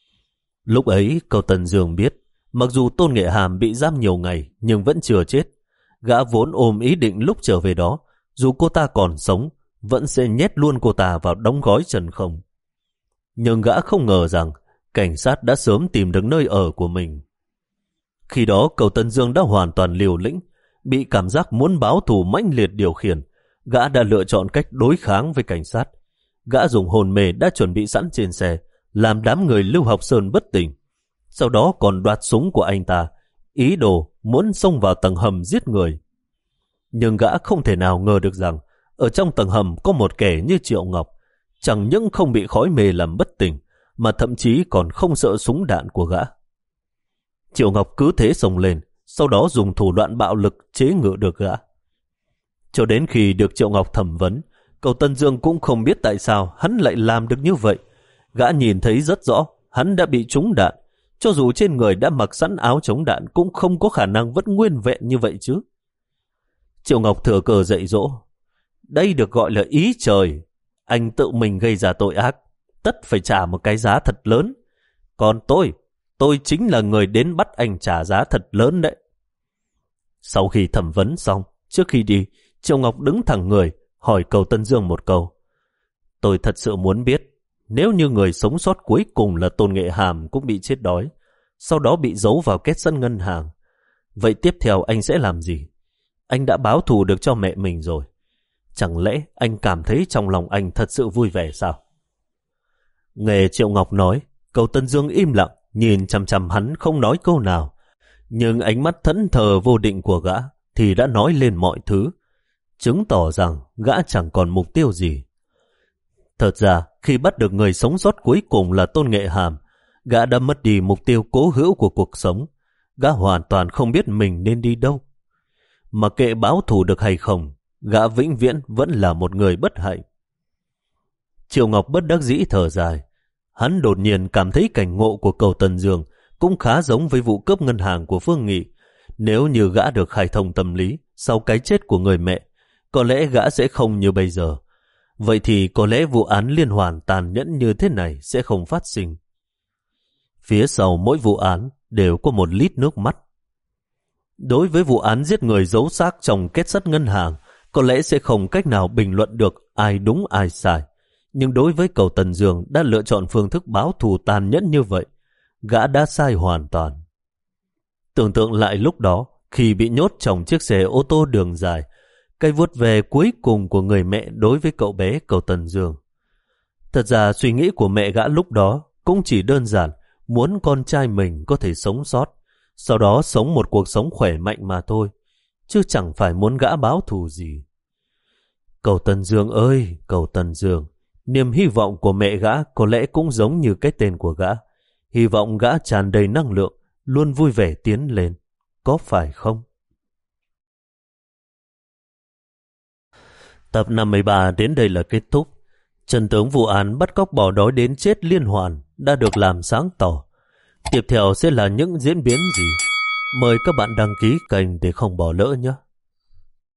A: Lúc ấy, Cầu Tần Dương biết, mặc dù Tôn Nghệ Hàm bị giam nhiều ngày nhưng vẫn chưa chết. Gã vốn ôm ý định lúc trở về đó, dù cô ta còn sống, vẫn sẽ nhét luôn cô ta vào đóng gói trần không. Nhưng gã không ngờ rằng cảnh sát đã sớm tìm được nơi ở của mình. Khi đó Cầu Tần Dương đã hoàn toàn liều lĩnh, bị cảm giác muốn báo thù mãnh liệt điều khiển. Gã đã lựa chọn cách đối kháng với cảnh sát. Gã dùng hồn mê đã chuẩn bị sẵn trên xe, làm đám người Lưu Học Sơn bất tỉnh. Sau đó còn đoạt súng của anh ta, ý đồ muốn xông vào tầng hầm giết người. Nhưng gã không thể nào ngờ được rằng ở trong tầng hầm có một kẻ như Triệu Ngọc, chẳng những không bị khói mê làm bất tỉnh, mà thậm chí còn không sợ súng đạn của gã. Triệu Ngọc cứ thế xông lên, sau đó dùng thủ đoạn bạo lực chế ngự được gã. Cho đến khi được Triệu Ngọc thẩm vấn, Cầu Tần Dương cũng không biết tại sao hắn lại làm được như vậy. Gã nhìn thấy rất rõ, hắn đã bị trúng đạn. Cho dù trên người đã mặc sẵn áo chống đạn cũng không có khả năng vẫn nguyên vẹn như vậy chứ. Triệu Ngọc thừa cơ dạy dỗ. Đây được gọi là ý trời. Anh tự mình gây ra tội ác, tất phải trả một cái giá thật lớn. Còn tôi, tôi chính là người đến bắt anh trả giá thật lớn đấy. Sau khi thẩm vấn xong, trước khi đi, Triệu Ngọc đứng thẳng người, hỏi Cầu Tân Dương một câu. Tôi thật sự muốn biết, nếu như người sống sót cuối cùng là Tôn Nghệ Hàm cũng bị chết đói, sau đó bị giấu vào két sắt ngân hàng, vậy tiếp theo anh sẽ làm gì? Anh đã báo thù được cho mẹ mình rồi. Chẳng lẽ anh cảm thấy trong lòng anh thật sự vui vẻ sao? Nghe Triệu Ngọc nói, Cầu Tân Dương im lặng, nhìn chằm chằm hắn không nói câu nào. Nhưng ánh mắt thẫn thờ vô định của gã thì đã nói lên mọi thứ, chứng tỏ rằng gã chẳng còn mục tiêu gì. Thật ra, khi bắt được người sống sót cuối cùng là Tôn Nghệ Hàm, gã đã mất đi mục tiêu cố hữu của cuộc sống. Gã hoàn toàn không biết mình nên đi đâu. Mà kệ báo thù được hay không, gã vĩnh viễn vẫn là một người bất hạnh. Triệu Ngọc bất đắc dĩ thở dài. Hắn đột nhiên cảm thấy cảnh ngộ của Cầu Tân Dương cũng khá giống với vụ cướp ngân hàng của Phương Nghị. Nếu như gã được khai thông tâm lý sau cái chết của người mẹ, có lẽ gã sẽ không như bây giờ. Vậy thì có lẽ vụ án liên hoàn tàn nhẫn như thế này sẽ không phát sinh. Phía sau mỗi vụ án đều có một lít nước mắt. Đối với vụ án giết người giấu xác trong két sắt ngân hàng, có lẽ sẽ không cách nào bình luận được ai đúng ai sai. Nhưng đối với Cầu Tân Dương đã lựa chọn phương thức báo thù tàn nhẫn như vậy, gã đã sai hoàn toàn. Tưởng tượng lại lúc đó, khi bị nhốt trong chiếc xe ô tô đường dài, cái vuốt về cuối cùng của người mẹ đối với cậu bé Cầu Tân Dương. Thật ra suy nghĩ của mẹ gã lúc đó cũng chỉ đơn giản muốn con trai mình có thể sống sót, sau đó sống một cuộc sống khỏe mạnh mà thôi, chứ chẳng phải muốn gã báo thù gì. Cầu Tân Dương ơi, Cầu Tân Dương, niềm hy vọng của mẹ gã có lẽ cũng giống như cái tên của gã. Hy vọng gã tràn đầy năng lượng, luôn vui vẻ tiến lên, có phải không? Tập năm mươi ba đến đây là kết thúc. Chân tướng vụ án bắt cóc bỏ đói đến chết liên hoàn đã được làm sáng tỏ. Tiếp theo sẽ là những diễn biến gì? Mời các bạn đăng ký kênh để không bỏ lỡ nhé.